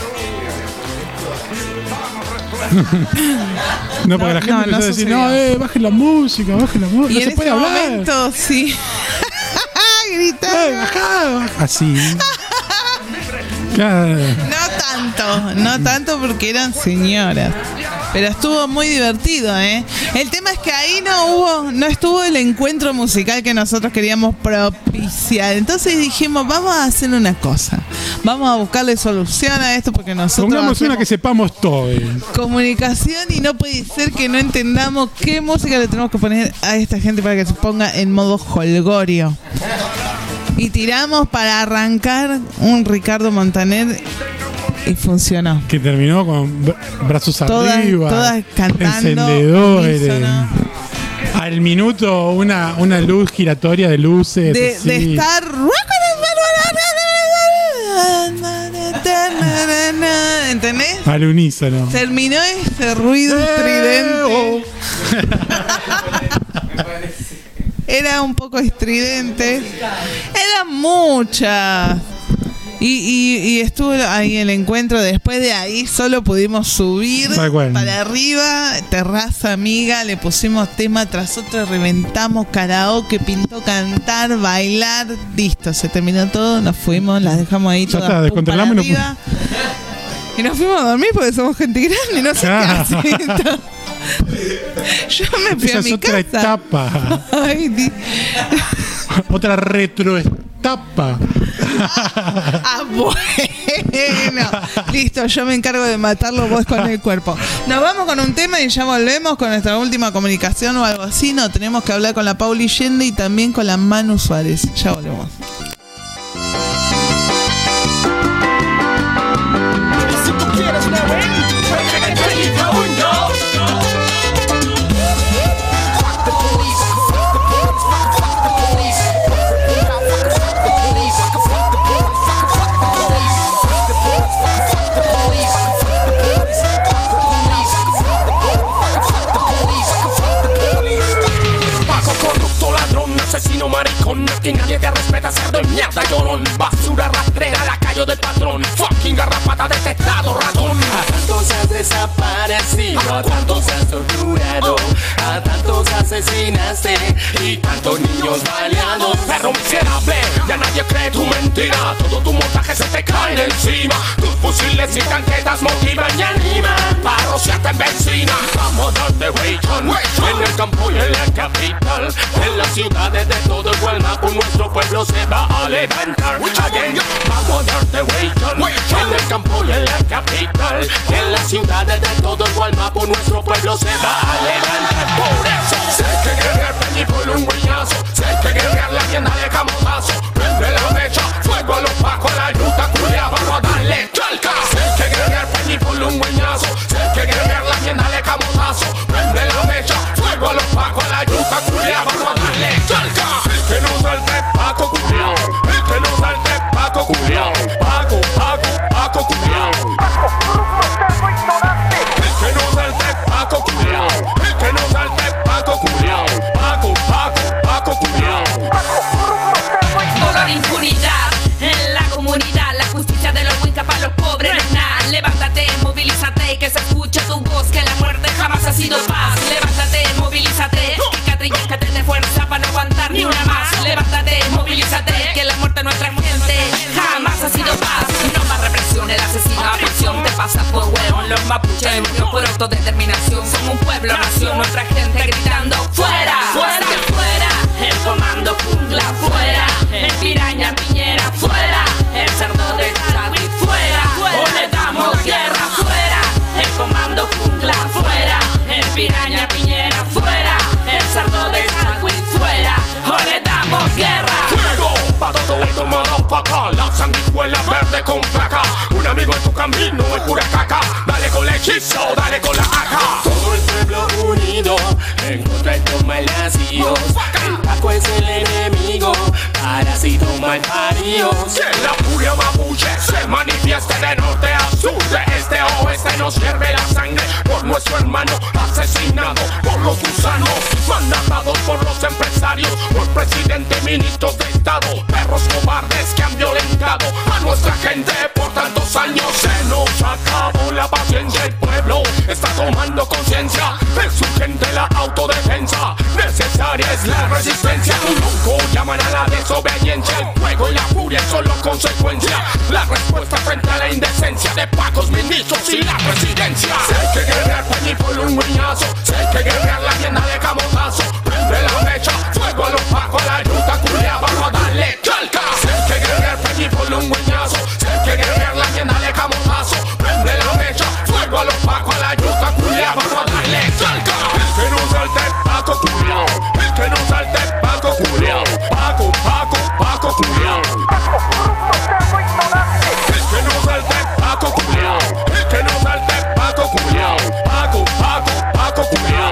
No, porque la gente empezó a decir, bajen la música, y no en se puede ese hablar. momento, sí. Gritando. Bajá. Así. Claro. No No tanto porque eran señoras. Pero estuvo muy divertido, ¿eh? El tema es que ahí no estuvo el encuentro musical que nosotros queríamos propiciar. Entonces dijimos, vamos a hacer una cosa. Vamos a buscarle solución a esto porque nosotros... Pongamos una que sepamos todo. Comunicación y no puede ser que no entendamos qué música le tenemos que poner a esta gente para que se ponga en modo jolgorio. Y tiramos para arrancar un Ricardo Montaner y funcionó. Que terminó con brazos arriba, todas cantando, encendedores. Al minuto una luz giratoria de luces. De estar... ¿Entendés? Al unísono. Terminó ese ruido estridente. Era un poco estridente. Eran muchas. Y estuvo ahí el encuentro. Después de ahí solo pudimos subir para arriba, terraza amiga, le pusimos tema tras otro, reventamos karaoke, pintó cantar, bailar, listo, se terminó todo, nos fuimos, las dejamos ahí todas para arriba y nos fuimos a dormir porque somos gente grande, no sé qué hacer. Yo me fui a mi casa. Esa es otra etapa. Ay, otra retroetapa. Bueno, listo, yo me encargo de matarlo vos con el cuerpo. Nos vamos con un tema y ya volvemos con nuestra última comunicación o algo así. No, tenemos que hablar con la Pauli Yende y también con la Manu Suárez. Ya volvemos. Si tú quieres me ven, asesino maricón, que nadie te respeta, cerdo y mierda llorón, basura rastrera, lacayo del patrón, fucking garrapata detestado, ratón. A tantos has desaparecido, a tantos has torturado, a tantos asesinaste y tantos niños baleados. Perro miserable, ya nadie cree tu mentira, todo tu montaje se te cae encima, tus fusiles y tanquetas motivan y animan para rociarte en benzina. Vamos a darte Wayton, en el campo y en la capital, en las ciudades de todo el Gualmapu, nuestro pueblo se va a levantar. Again, vamos a darte Wayton, en el campo y en la capital, en las ciudades de todo el Gualmapu, nuestro pueblo se va a levantar. Por eso, si hay que guerrear peñi por un guiñazo, si hay que guerrear la tienda de camotazo, prende la mecha, fuego a los pacos, la yuta culia, vamos a darle chalca. Si hay que guerrear peñi por un guiñazo, si hay que guerrear la tienda de camotazo, prende la mecha, fuego a los pacos, la yuta culia, vamos a darle chalca. El que no salte Paco culiao, el que no salte Paco culiao, Paco culiao. El que no salte Paco culiao, el que no salte Paco culiao, Paco culiao. Dolor, impunidad en la comunidad, la justicia de los Winca para los pobres no es nada. Levántate, movilízate y que se escuche tu voz, que la muerte jamás ha sido paz. Levántate, movilízate, que Catrillanca te dé fuerza para no aguantar ni una más. Levántate, movilízate, que la muerte de nuestra gente jamás ha sido paz. No más represión, el asesino a prisión te pasa por huevón. Los mapuches murió por autodeterminación, son un pueblo, nación, nuestra gente gritando fuera, fuera, fuera. El comando jungla fuera, el piraña Piñera fuera, el cerdo de Chadwick fuera, o le damos guerra fuera. El comando jungla fuera, el piraña Piñera fuera, el cerdo de Chadwick fuera, o le damos guerra. Fuego, pa' todo esto mandado pa' acá, la sanguijuela verde con placa. Un amigo en tu camino es pura caca, dale con el hechizo, dale con la AK. Todo el pueblo unido en contra de estos malnacidos. El Paco es el enemigo, parásito mal parido. Si en la furia mapuche se manifieste de norte a sur, de este a oeste nos hierve la sangre por nuestro hermano asesinado por los gusanos, mandatados por los empresarios, por presidente, ministros de estado, perros cobardes que han violentado a nuestra gente por tantos años. Se nos acabó la paciencia, el pueblo está tomando conciencia, es urgente la autodefensa, necesaria revolucionaria es la resistencia. Nunca llaman a la desobediencia. El fuego y la furia es solo consecuencia. La respuesta frente a la indecencia de pacos, ministros y la presidencia. Si hay que guerrear Peñi por un guiñazo, si hay que guerrear la tienda de camotazo, prende la mecha, fuego a los pacos, a la yuta culia, vamos a darle calca. Si hay que guerrear Peñi por un guiñazo, si hay que guerrear la tienda de camotazo, prende la mecha, fuego a los pacos, a la yuta culia, vamos a darle calca. El que no salte, paco culiao. El que no salte, paco culiao. Paco, Paco, Paco culiao. El que no salte, Paco culiao. El que no salte, Paco culiao. Paco, Paco, Paco culiao.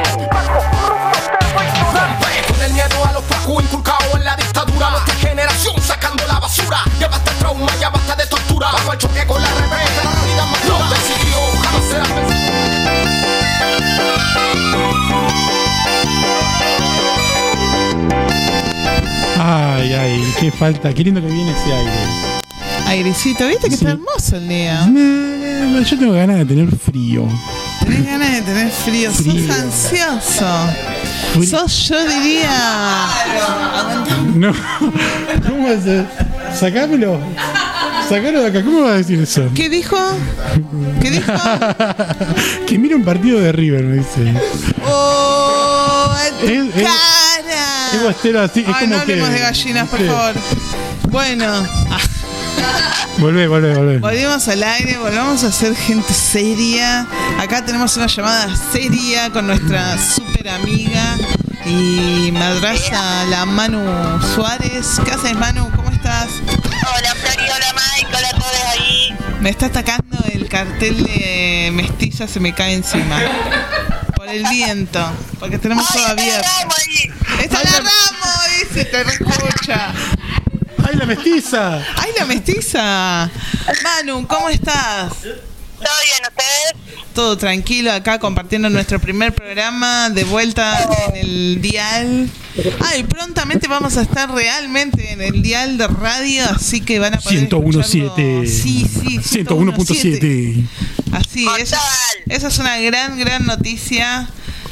Con el miedo a los pacos inculcados en la dictadura, nuestra generación sacando la basura. Ya basta de trauma, ya basta de tortura. Vamos al choque con la represa, la realidad más dura. No decidió, jamás será vencido. Ay, ay, qué falta, qué lindo que viene ese aire. Airecito, ¿viste que está hermoso el día? No, yo tengo ganas de tener frío. ¿Tenés ganas de tener frío? Sos ansioso. Sos, yo diría... No, ¿cómo vas a...? Sacámelo. Sacalo de acá, ¿cómo vas a decir eso? ¿Qué dijo? ¿Qué dijo? Que mire un partido de River, me dice. ¡Oh! ¡En tu cara! Es bostero así, es ay, como no hablemos de gallinas, por favor. Bueno. Volvé. Volvimos al aire, volvamos a ser gente seria. Acá tenemos una llamada seria con nuestra super amiga y madraza, la Manu Suárez. ¿Qué haces, Manu? ¿Cómo estás? Hola, Flori, hola, Mike, hola a todos ahí. Me está atacando el cartel de Mestiza, se me cae encima. Por el viento, porque tenemos todo abierto. ¡Está la Ramo! Dice, te reescucha. ¡Ay, la mestiza! ¡Ay, la mestiza! Manu, ¿cómo estás? ¿Todo bien, ustedes? Todo tranquilo, acá compartiendo nuestro primer programa de vuelta en el dial. Y prontamente vamos a estar realmente en el dial de radio, así que van a poder 101.7. Sí, 101.7. Así, esa es una gran noticia.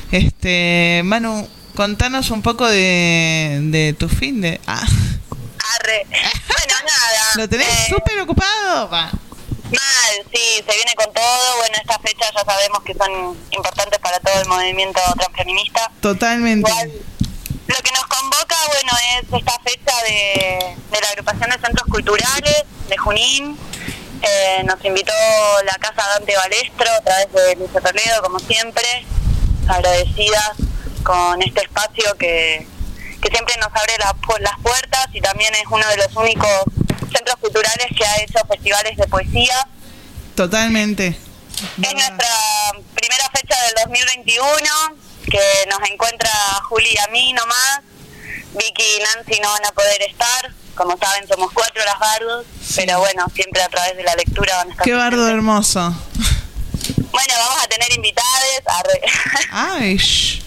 Manu, contanos un poco de tu fin de... Arre. Bueno, nada. ¿Lo tenés súper ocupado? Mal, sí, se viene con todo. Bueno, estas fechas ya sabemos que son importantes para todo el movimiento transfeminista. Totalmente. Igual, lo que nos convoca, bueno, es esta fecha de la agrupación de centros culturales de Junín. Nos invitó la Casa Dante Balestro a través de Luis Toledo, como siempre. Agradecidas con este espacio que siempre nos abre las puertas y también es uno de los únicos centros culturales que ha hecho festivales de poesía. Totalmente. Es nuestra primera fecha del 2021, que nos encuentra Juli y a mí nomás. Vicky y Nancy no van a poder estar. Como saben, somos 4 las bardos, pero bueno, siempre a través de la lectura van a estar. ¡Qué bardo hermoso! Bueno, vamos a tener invitades. ¡Ay!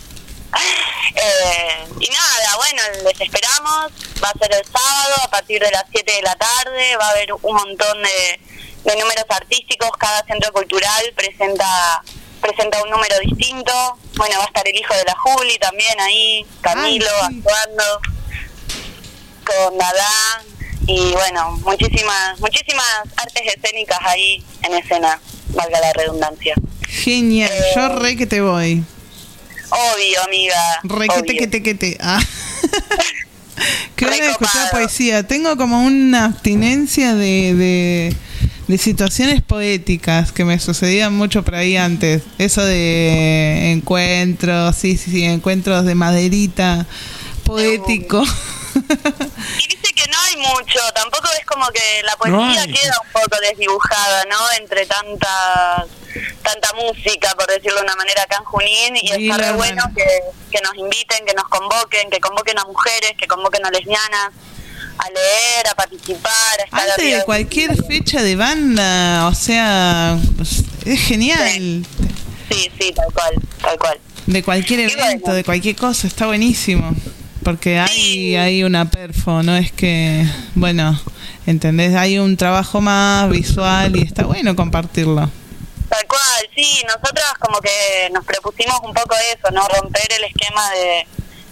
Y nada, bueno, les esperamos. Va a ser el sábado a partir de las 7 de la tarde. Va a haber un montón de números artísticos. Cada centro cultural presenta un número distinto. Bueno, va a estar el hijo de la Juli también ahí, Camilo, actuando con Dada. Y bueno, muchísimas artes escénicas ahí en escena, valga la redundancia. Genial, yo re que te voy. Obvio, amiga. Re que te. Qué hora de escuchar poesía. Tengo como una abstinencia de situaciones poéticas que me sucedían mucho por ahí antes. Eso de encuentros, sí, encuentros de maderita, poético. Y dice que no hay mucho, tampoco es como que la poesía queda un poco desdibujada, ¿no? Entre tanta música, por decirlo de una manera, acá en Junín, y está re bueno que nos inviten, que nos convoquen, que convoquen a mujeres, que convoquen a lesbianas a leer, a participar, a estar antes de cualquier fecha de banda, o sea, pues, es genial. Sí, tal cual. De cualquier evento, de cualquier cosa, está buenísimo. Porque hay una perfo, no es que, bueno, ¿entendés? Hay un trabajo más visual y está bueno compartirlo. Tal cual, sí, nosotras como que nos propusimos un poco eso, ¿no? Romper el esquema de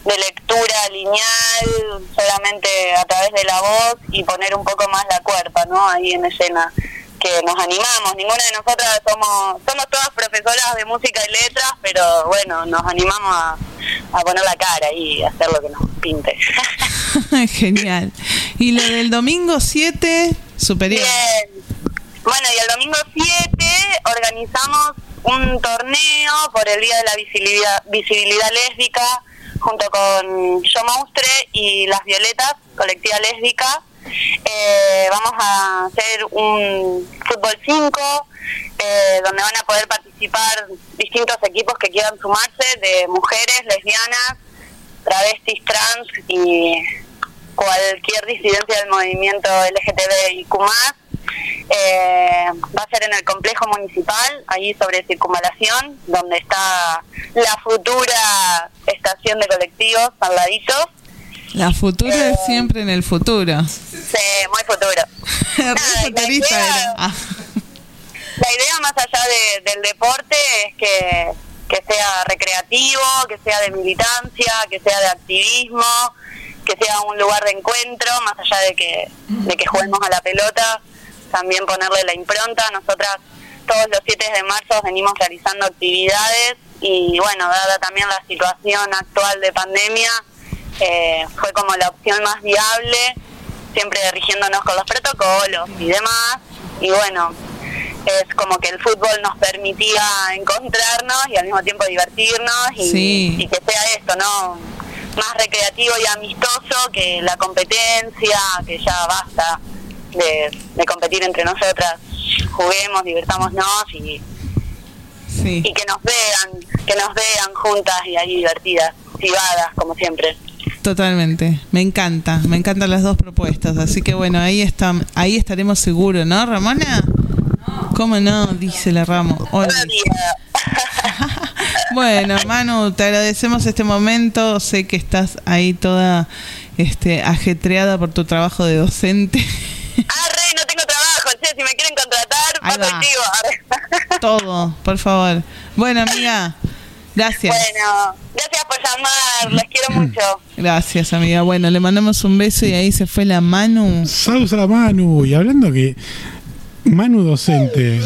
de lectura lineal solamente a través de la voz y poner un poco más la cuerpa, ¿no? Ahí en escena, que nos animamos. Ninguna de nosotras somos todas profesoras de música y letras, pero bueno, nos animamos a poner la cara y hacer lo que nos pinte. Genial. ¿Y lo del domingo 7, superior? Bien. Bueno, y el domingo 7 organizamos un torneo por el Día de la Visibilidad Lésbica junto con Yo Monstruo y Las Violetas, colectiva lésbica. Vamos a hacer un fútbol 5 donde van a poder participar distintos equipos que quieran sumarse, de mujeres, lesbianas, travestis, trans y cualquier disidencia del movimiento LGTBIQ+. Va a ser en el complejo municipal, ahí sobre Circunvalación, donde está la futura estación de colectivos al ladito. La futura es siempre en el futuro. Sí, muy futuro. Futurista era. La idea más allá del deporte es que sea recreativo, que sea de militancia, que sea de activismo, que sea un lugar de encuentro, más allá de que juguemos a la pelota, también ponerle la impronta. Nosotras todos los 7 de marzo venimos realizando actividades y bueno, dada también la situación actual de pandemia, fue como la opción más viable, siempre rigiéndonos con los protocolos y demás, y bueno, es como que el fútbol nos permitía encontrarnos y al mismo tiempo divertirnos y que sea esto, ¿no? Más recreativo y amistoso que la competencia, que ya basta de competir entre nosotras, juguemos, divirtámonos y que nos vean juntas y ahí divertidas, cibadas, como siempre. Totalmente, me encantan las dos propuestas, así que bueno, ahí estaremos seguros, ¿no, Ramona? No. ¿Cómo no? Dice la Ramo. Bueno, Manu, te agradecemos este momento, sé que estás ahí toda ajetreada por tu trabajo de docente. No tengo trabajo, si me quieren contratar, positivo. Todo, por favor. Bueno, amiga, gracias. Bueno, gracias por llamar, les quiero mucho. Gracias, amiga. Bueno, le mandamos un beso y ahí se fue la Manu. Saludos a la Manu. Y hablando que Manu docente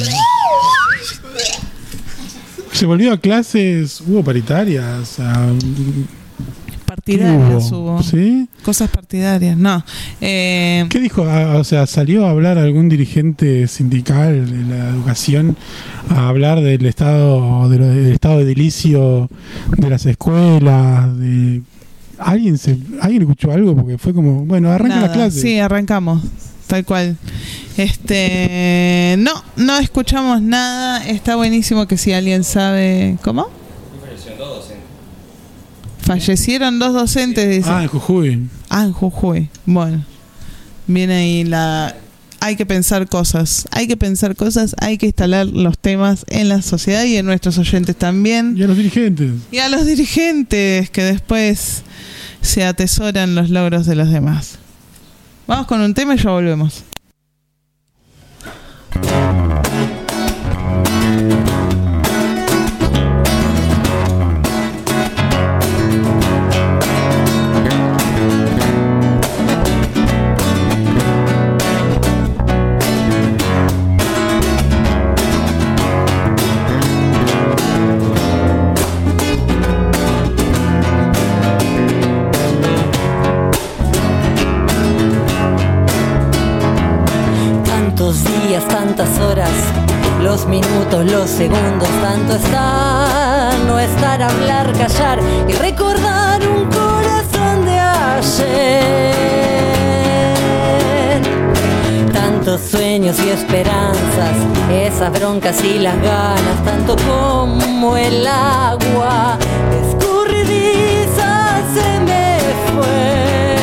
se volvió a clases, hubo paritarias, partidarias hubo. ¿Sí? Cosas partidarias, no. ¿Qué dijo? O sea, ¿salió a hablar algún dirigente sindical de la educación a hablar del estado de edilicio de las escuelas? ¿Alguien escuchó algo? Porque fue como, bueno, arranca la clase. Sí, arrancamos, tal cual. No escuchamos nada. Está buenísimo que si alguien sabe... ¿Cómo? Fallecieron 2 docentes, dice. En Jujuy. En Jujuy. Bueno, viene ahí hay que pensar cosas, hay que instalar los temas en la sociedad y en nuestros oyentes también. Y a los dirigentes. Y a los dirigentes que después se atesoran los logros de los demás. Vamos con un tema y ya volvemos. Tantas horas, los minutos, los segundos, tanto estar, no estar, hablar, callar y recordar un corazón de ayer. Tantos sueños y esperanzas, esas broncas y las ganas, tanto como el agua escurridiza se me fue.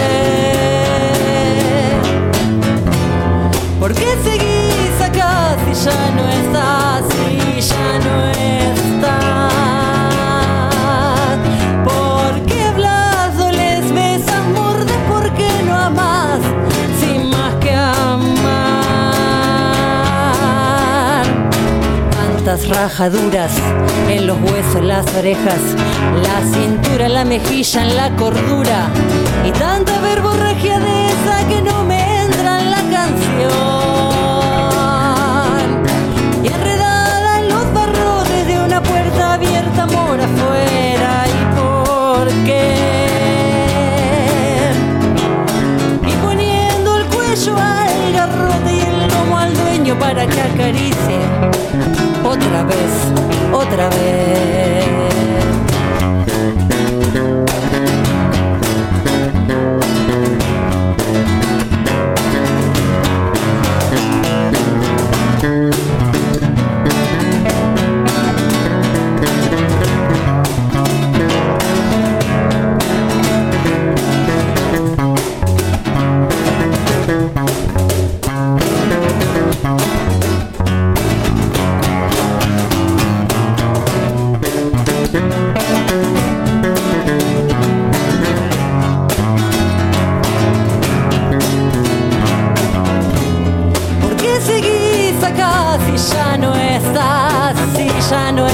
¿Por qué seguís acá si ya no estás, ¿por qué hablas, doles, besas, mordes? ¿Por qué no amás sin más que amar? las rajaduras, en los huesos, las orejas, la cintura, la mejilla, en la cordura, y tanta verborragia de esa que no me entra en la canción. Y enredada en los barrotes de una puerta abierta, amor afuera, ¿y por qué? Y poniendo el cuello al garrote y el lomo al dueño para que acaricie otra vez, otra vez. Ya no estás, si ya no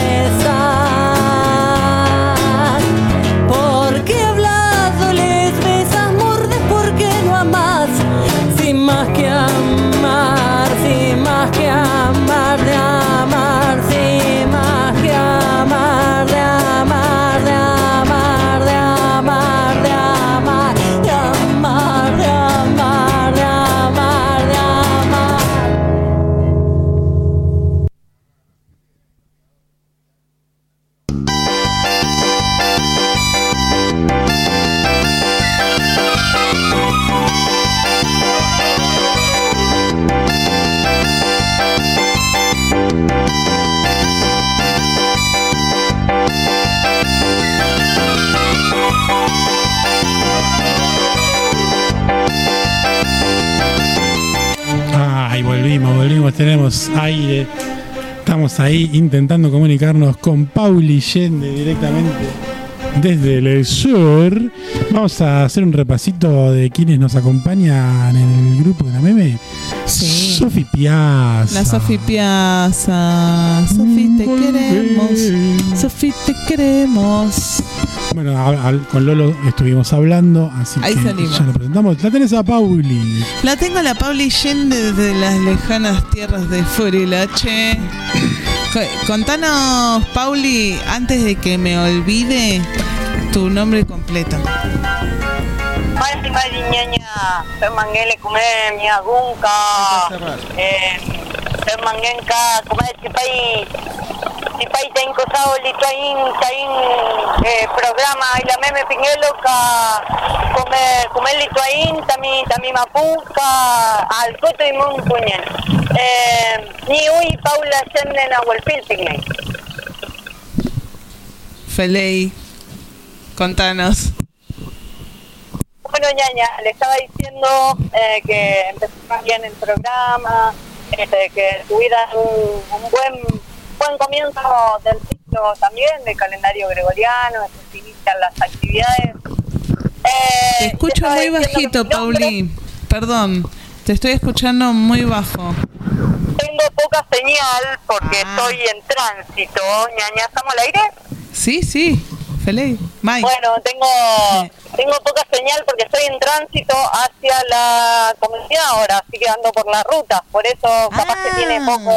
estás. ¿Por qué hablado les besas, mordes? ¿Por qué no amás? Sin más que amar, sin más que amar, de amar, sin más que amar, de amar, de amar, de amar, de amar, de amar, de amar, de amar, de amar. Ay, volvimos, tenemos aire. Estamos ahí intentando comunicarnos con Pauli Yende directamente desde el sur. Vamos a hacer un repasito de quienes nos acompañan en el grupo de la meme. Sí. Sofi Piazza. La Sofi Piazza. Sofi, te queremos. Sofi, te queremos. Bueno, con Lolo estuvimos hablando, así ahí que salimos. Ya lo presentamos. La tenés a Pauli. La tengo a la Pauli Yende desde las lejanas tierras de Forilache. Contanos, Pauli, antes de que me olvide, tu nombre completo. Mari ñaña, Manguele Kumemia, Gunka, Mangenka, como este país. Si país tengo saoli tain programa y la meme pinguelo ka come lituain tami mapuka al coto y mun puñen ni uy Paula Yende na huelpil pignei. Feley, contanos. Bueno, ñaña, le estaba diciendo que empezó más bien el programa, que tuvieran un buen comienzo del ciclo también, del calendario gregoriano, que se inician las actividades. Te escucho muy bajito, Pauli. Perdón, te estoy escuchando muy bajo. Tengo poca señal porque estoy en tránsito. Ñaña, ¿estamos al aire? Sí, Feley. Mike. Bueno, tengo poca señal porque estoy en tránsito hacia la comunidad ahora, así que ando por la ruta, por eso capaz que tiene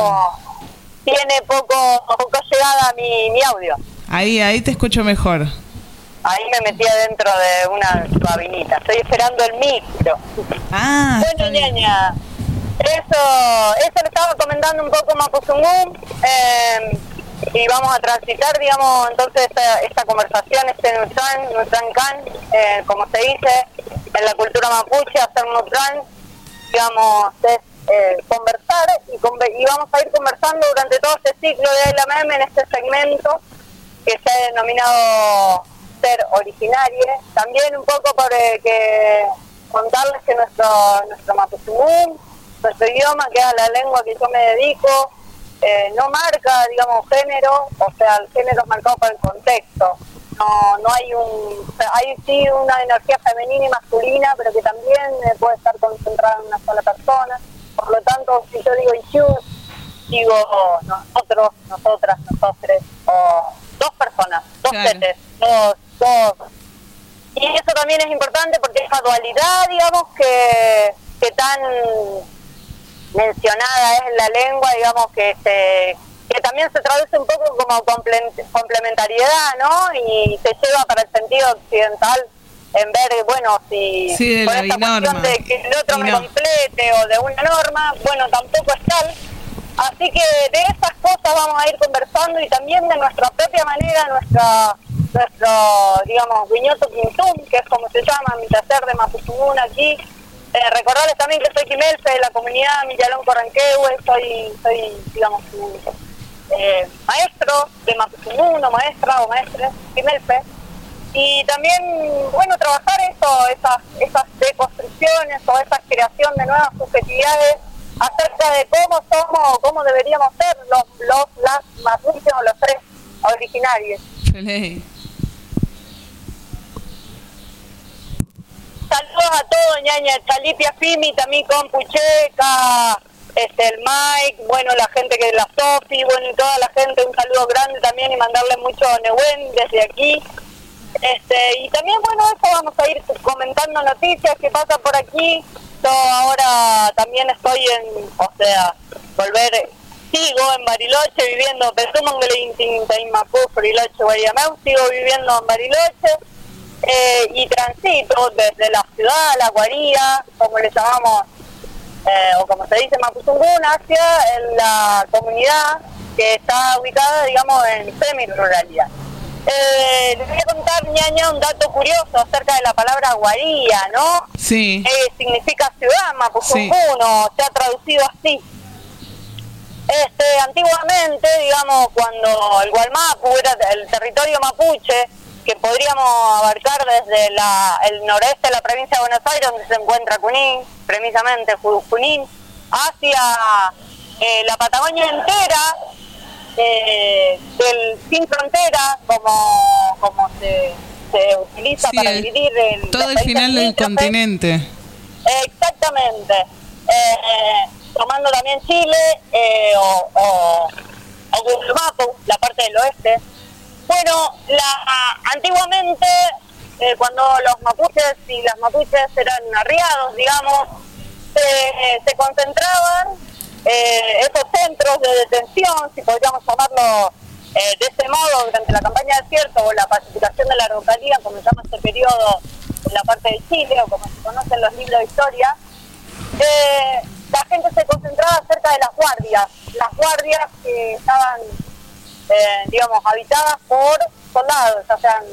poca llegada mi audio. Ahí te escucho mejor. Ahí me metí adentro de una cabinita, estoy esperando el micro. Bueno, ñaña, eso le estaba comentando un poco Mapuzungún, y vamos a transitar, digamos, entonces esta conversación, Nutran-Can, como se dice en la cultura mapuche, hacer Nutran, digamos, es conversar y vamos a ir conversando durante todo este ciclo de la meme en este segmento que se ha denominado Ser Originaria. También un poco para que contarles que nuestro Mapuzungún, nuestro idioma, que es la lengua que yo me dedico, no marca, digamos, género, o sea, el género es marcado por el contexto. No hay hay sí una energía femenina y masculina, pero que también puede estar concentrada en una sola persona. Por lo tanto, si yo digo Ixú, sigo nosotros, nosotras, nosotres, o dos personas, dos seres, dos. Y eso también es importante porque esa dualidad, digamos, que tan mencionada es en la lengua, digamos, que también se traduce un poco como complementariedad, ¿no? Y se lleva para el sentido occidental en ver, bueno, si de por la esta binorma. cuestión de que el otro me complete o de una norma, bueno, tampoco es tal. Así que de esas cosas vamos a ir conversando y también de nuestra propia manera, nuestro, digamos, Guiñoto Quintum, que es como se llama, mi taller de Mapuzungún aquí. Recordarles también que soy quimelfe de la comunidad Millalón Corranquehue, soy digamos, maestro de Mapuzungún, o maestra o maestre quimelfe. Y también, bueno, trabajar esas deconstrucciones o esa creación de nuevas subjetividades acerca de cómo somos, cómo deberíamos ser las mapuches o los tres originarios. Saludos a todos, ñaña, Chalipia, Fimi, también con Pucheca, el Mike, bueno, la gente que la Sofi, bueno, y toda la gente, un saludo grande también y mandarle mucho a Nehuen desde aquí. Y también, bueno, eso vamos a ir comentando noticias que pasan por aquí. Yo ahora también estoy sigo en Bariloche viviendo, sigo viviendo en Bariloche y transito desde la ciudad, la Guaría, como le llamamos, o como se dice Mapuzungún, hacia la comunidad que está ubicada, digamos, en semi-ruralidad. Les voy a contar, ñaña, un dato curioso acerca de la palabra Guaría, ¿no? Sí. Significa ciudad, Mapuzungún, o se ha traducido así. Antiguamente, digamos, cuando el Gualmapu era el territorio mapuche, que podríamos abarcar desde el noreste de la provincia de Buenos Aires, donde se encuentra Junín, precisamente Junín, hacia la Patagonia entera, sin frontera, como se utiliza para dividir todo el final del continente. Exactamente. Tomando también Chile o Gualmapu, la parte del oeste. Bueno, antiguamente, cuando los mapuches y las mapuches eran arriados, digamos, se concentraban esos centros de detención, si podríamos llamarlo de ese modo, durante la campaña de desierto o la pacificación de la Araucanía, como se llama ese periodo en la parte de Chile, o como se conoce en los libros de historia. La gente se concentraba cerca de las guardias que estaban, digamos, habitadas por soldados, ya sean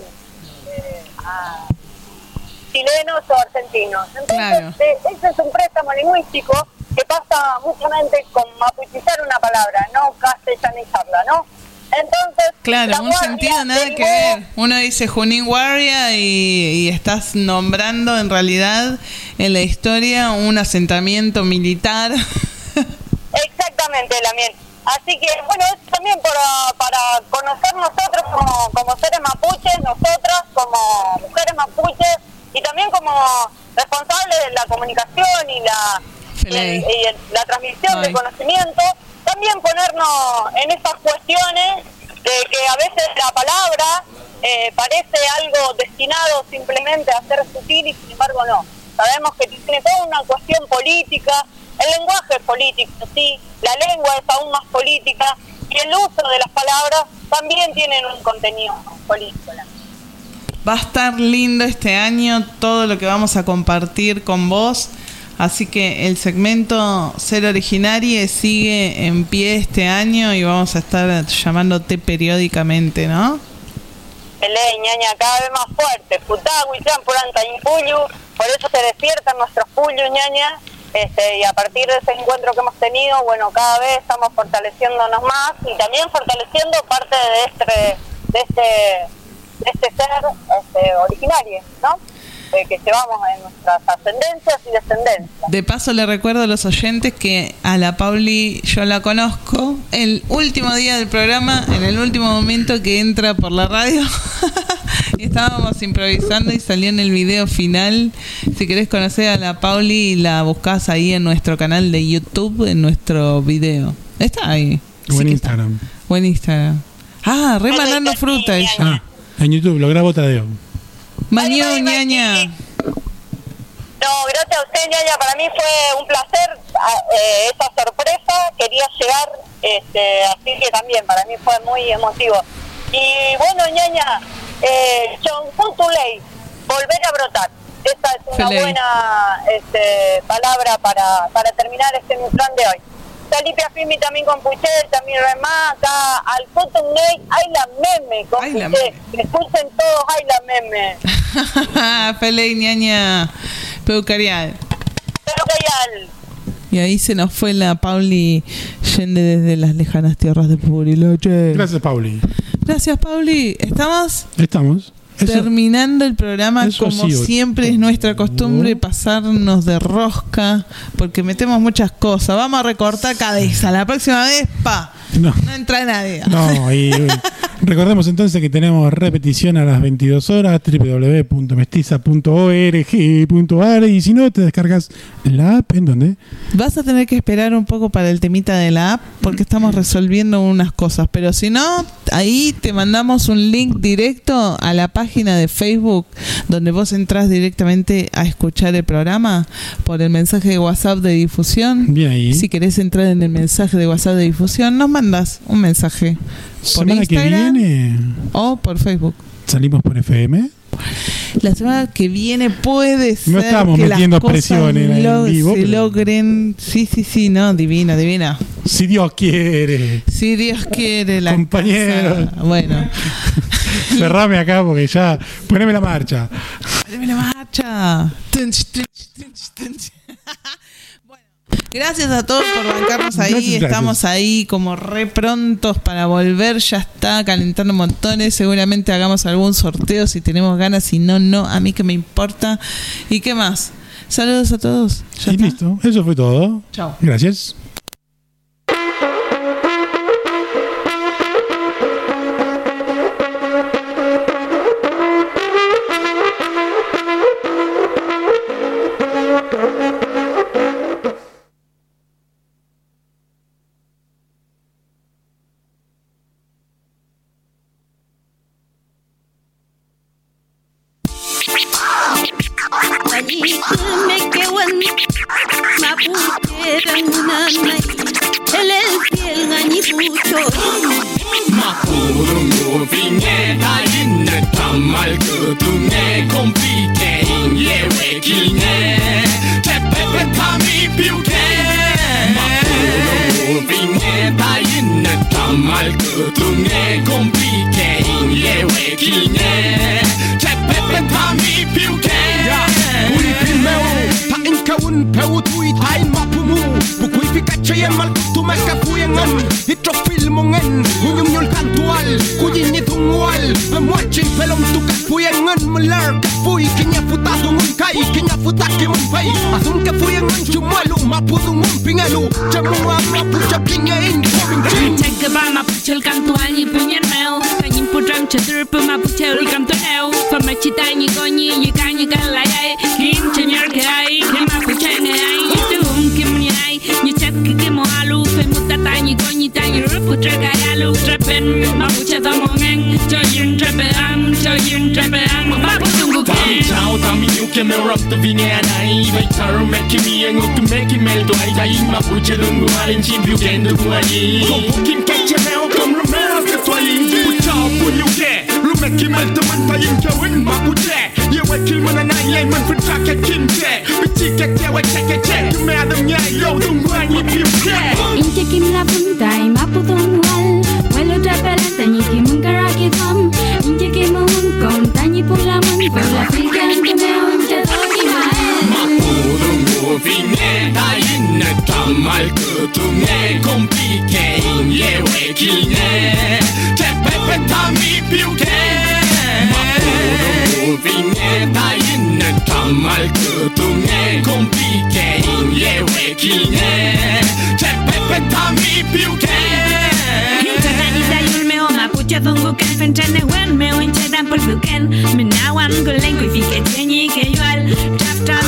chilenos o argentinos. Entonces, ese es un préstamo lingüístico que pasa muchamente con mapuchizar una palabra, no castellanizarla, ¿no? Entonces, claro, un sentido nada que ver. Uno dice Junín Guardia y estás nombrando en realidad en la historia un asentamiento militar. Exactamente, Lamien. Así que, bueno, es también para conocer nosotros como seres mapuches, nosotras como mujeres mapuches, y también como responsables de la comunicación y la transmisión de conocimiento, también ponernos en esas cuestiones de que a veces la palabra parece algo destinado simplemente a ser sutil y sin embargo no. Sabemos que tiene toda una cuestión política, el lenguaje es político, sí, la lengua es aún más política y el uso de las palabras también tienen un contenido político. Va a estar lindo este año todo lo que vamos a compartir con vos. Así que el segmento Ser Originarie sigue en pie este año y vamos a estar llamándote periódicamente, ¿no? Ñaña, cada vez más fuerte. Por eso se despiertan nuestros puyos, ñaña. Y a partir de ese encuentro que hemos tenido, bueno, cada vez estamos fortaleciéndonos más y también fortaleciendo parte de este ser originario, ¿no? Que llevamos en nuestras ascendencias y descendencias. De paso le recuerdo a los oyentes que a la Pauli yo la conozco el último día del programa, en el último momento que entra por la radio y estábamos improvisando y salió en el video final. Si querés conocer a la Pauli, la buscás ahí en nuestro canal de YouTube, en nuestro video. Está ahí. Buen Instagram. Buen Instagram. Ah, remanando fruta ella. Ah, en YouTube, lo grabo Tadeo. Maño, ñaña. No, gracias a usted, ñaña. Para mí fue un placer esa sorpresa. Quería llegar, así que también para mí fue muy emotivo. Y bueno, ñaña, Chonfutuley, volver a brotar. Esa es una buena palabra para terminar mi plan de hoy. Salipia Fimi también con Puchel, también Remaca, al Futuney, hay la meme con Puchel. Escuchen todos, hay la meme. Feliz, ñaña. Peucarial. Y ahí se nos fue la Pauli yende desde las lejanas tierras de Bariloche. Gracias, Pauli. Gracias, Pauli. ¿Estamos? Estamos. Terminando el programa, como siempre es nuestra costumbre pasarnos de rosca, porque metemos muchas cosas. Vamos a recortar cabeza. La próxima vez, no entra nadie. No, y recordemos entonces que tenemos repetición a las 22 horas, www.mestiza.org.ar, y si no, te descargas la app. ¿En dónde? Vas a tener que esperar un poco para el temita de la app, porque estamos resolviendo unas cosas, pero si no, ahí te mandamos un link directo a la página de Facebook, donde vos entrás directamente a escuchar el programa por el mensaje de WhatsApp de difusión. Bien ahí. Si querés entrar en el mensaje de WhatsApp de difusión, nos mandas un mensaje por Instagram que viene o por Facebook. Salimos por FM. La semana que viene puede ser. No estamos que metiendo las presión en el vivo. Se logren. Sí, no, divina. Si Dios quiere. Si Dios quiere, la compañero. Bueno. Cerrame acá porque ya. Poneme la marcha. Poneme la marcha. Bueno, gracias a todos por bancarnos ahí. Gracias. Estamos ahí como re prontos para volver. Ya está calentando montones. Seguramente hagamos algún sorteo si tenemos ganas. Si no, no. A mí que me importa. ¿Y qué más? Saludos a todos. ¿Ya está? Listo. Eso fue todo. Chao. Gracias.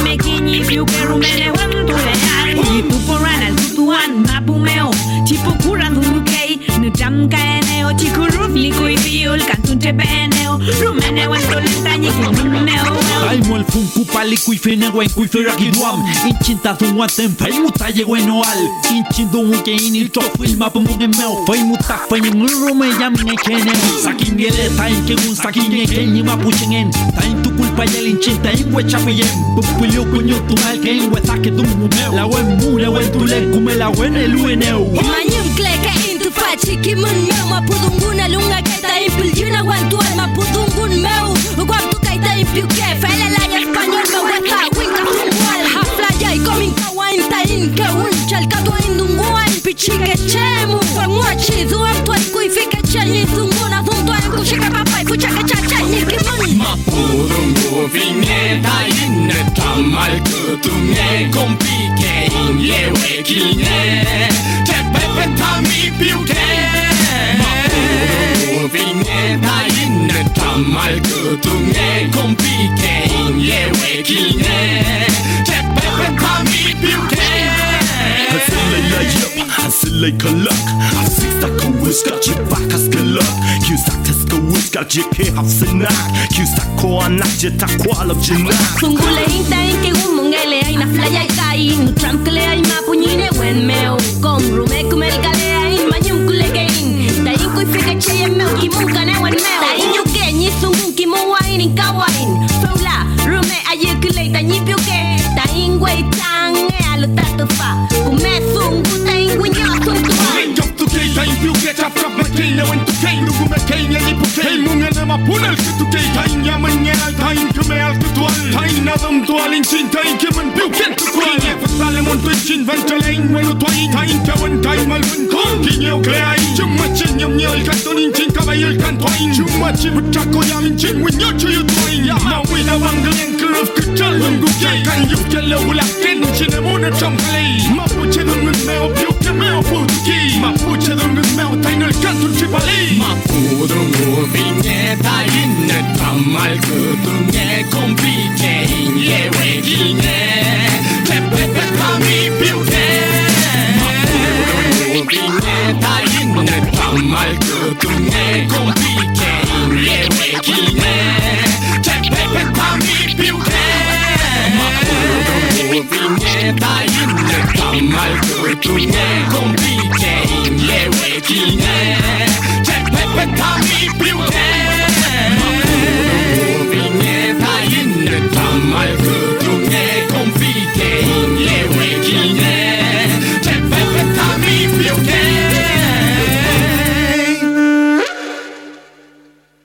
Tipo al funku pali kui fene wen kui feraki duam inchinta thunwa tem fai muta yego enoal inchindo unke ini to filma pomuge meu fai muta fai nguru me yam ne kene sakin gele tain ke gun sakin ne kenyi mapuchingen tain tu culpa yel inchinta ingwe chapiyem pupulio kunyo tu mal ke ingwe sake tu meu la wen mu la wen tu le kume la wen elueneu manyum kleka into fachi kimun meu mapudunguna lunga kaita impiljuna wantu alma pudungun meu guantu kaita impiuke fele la español me weka winka tungual hafla jai komin kawain tain ke unchal katwa indungual pichike chemu famwachi zuam tuan kuifike chani tunguna tuntua kushika papai fuchaka chacha nikimun mapudungu vineta inne tamal kutunge kompike inyewe kinye tepepe tami piuke mapudungu vineta inne tamal kutunge kompike inyewe kinye tepepe tami piuke Hasilay kalak Asikta kuwiska Chibaka skalak Kyusak taska wiska Jike hafsanak Kyusak ko anak Jeta kwalab jinak Sungule hinta inke umungele Aina flaya ikain Nutram kale ay mapunyine wen meu Kom rume kumel kale ain Manyum kule gain Dain kuy fika cheye meu Kimun kane wen meu Dain yuke Nyi sungun kimun wain Inkawain Fula rume aye kule Dain piuke Dain gwey tange Alo tatufa Kume sungu Dain winyo suntua Tain piuke chap chap makin na wen tu kain Nugu me kain ya yipu kain Munga na mapunal kutu kay Tain ya manyal Tain kume al kutual Tain na dam tual inchin Tain kiman piuke tukwal Kinye fasale mon tu inchin Vantalain wenu tuain Tain kawan tain malwen kon Kinye ukleain Chumachin yam nyal Kanton inchin kabayil kantuain Chumachi butako yam inchin Winyo chuyu tuain Mawina wangal yang keruf kechal Nunggu kay Kan yuf kele ulakin Chine muna chamkalay Mapuche dungun meo piuke meo putuki Mapuche dungun meo tainal kantur chipali Mapudungu vineta inne tamal kutunge kompike inyewe kinye tepepe kami piuke Mapudungu vineta inne tamal kutunge kompike inyewe kinye tepepe kami piuke Mapudungu vineta inne tamal kutunge kompike inyewe kinye tepepe kami piuke Mapudungu vineta inne tamal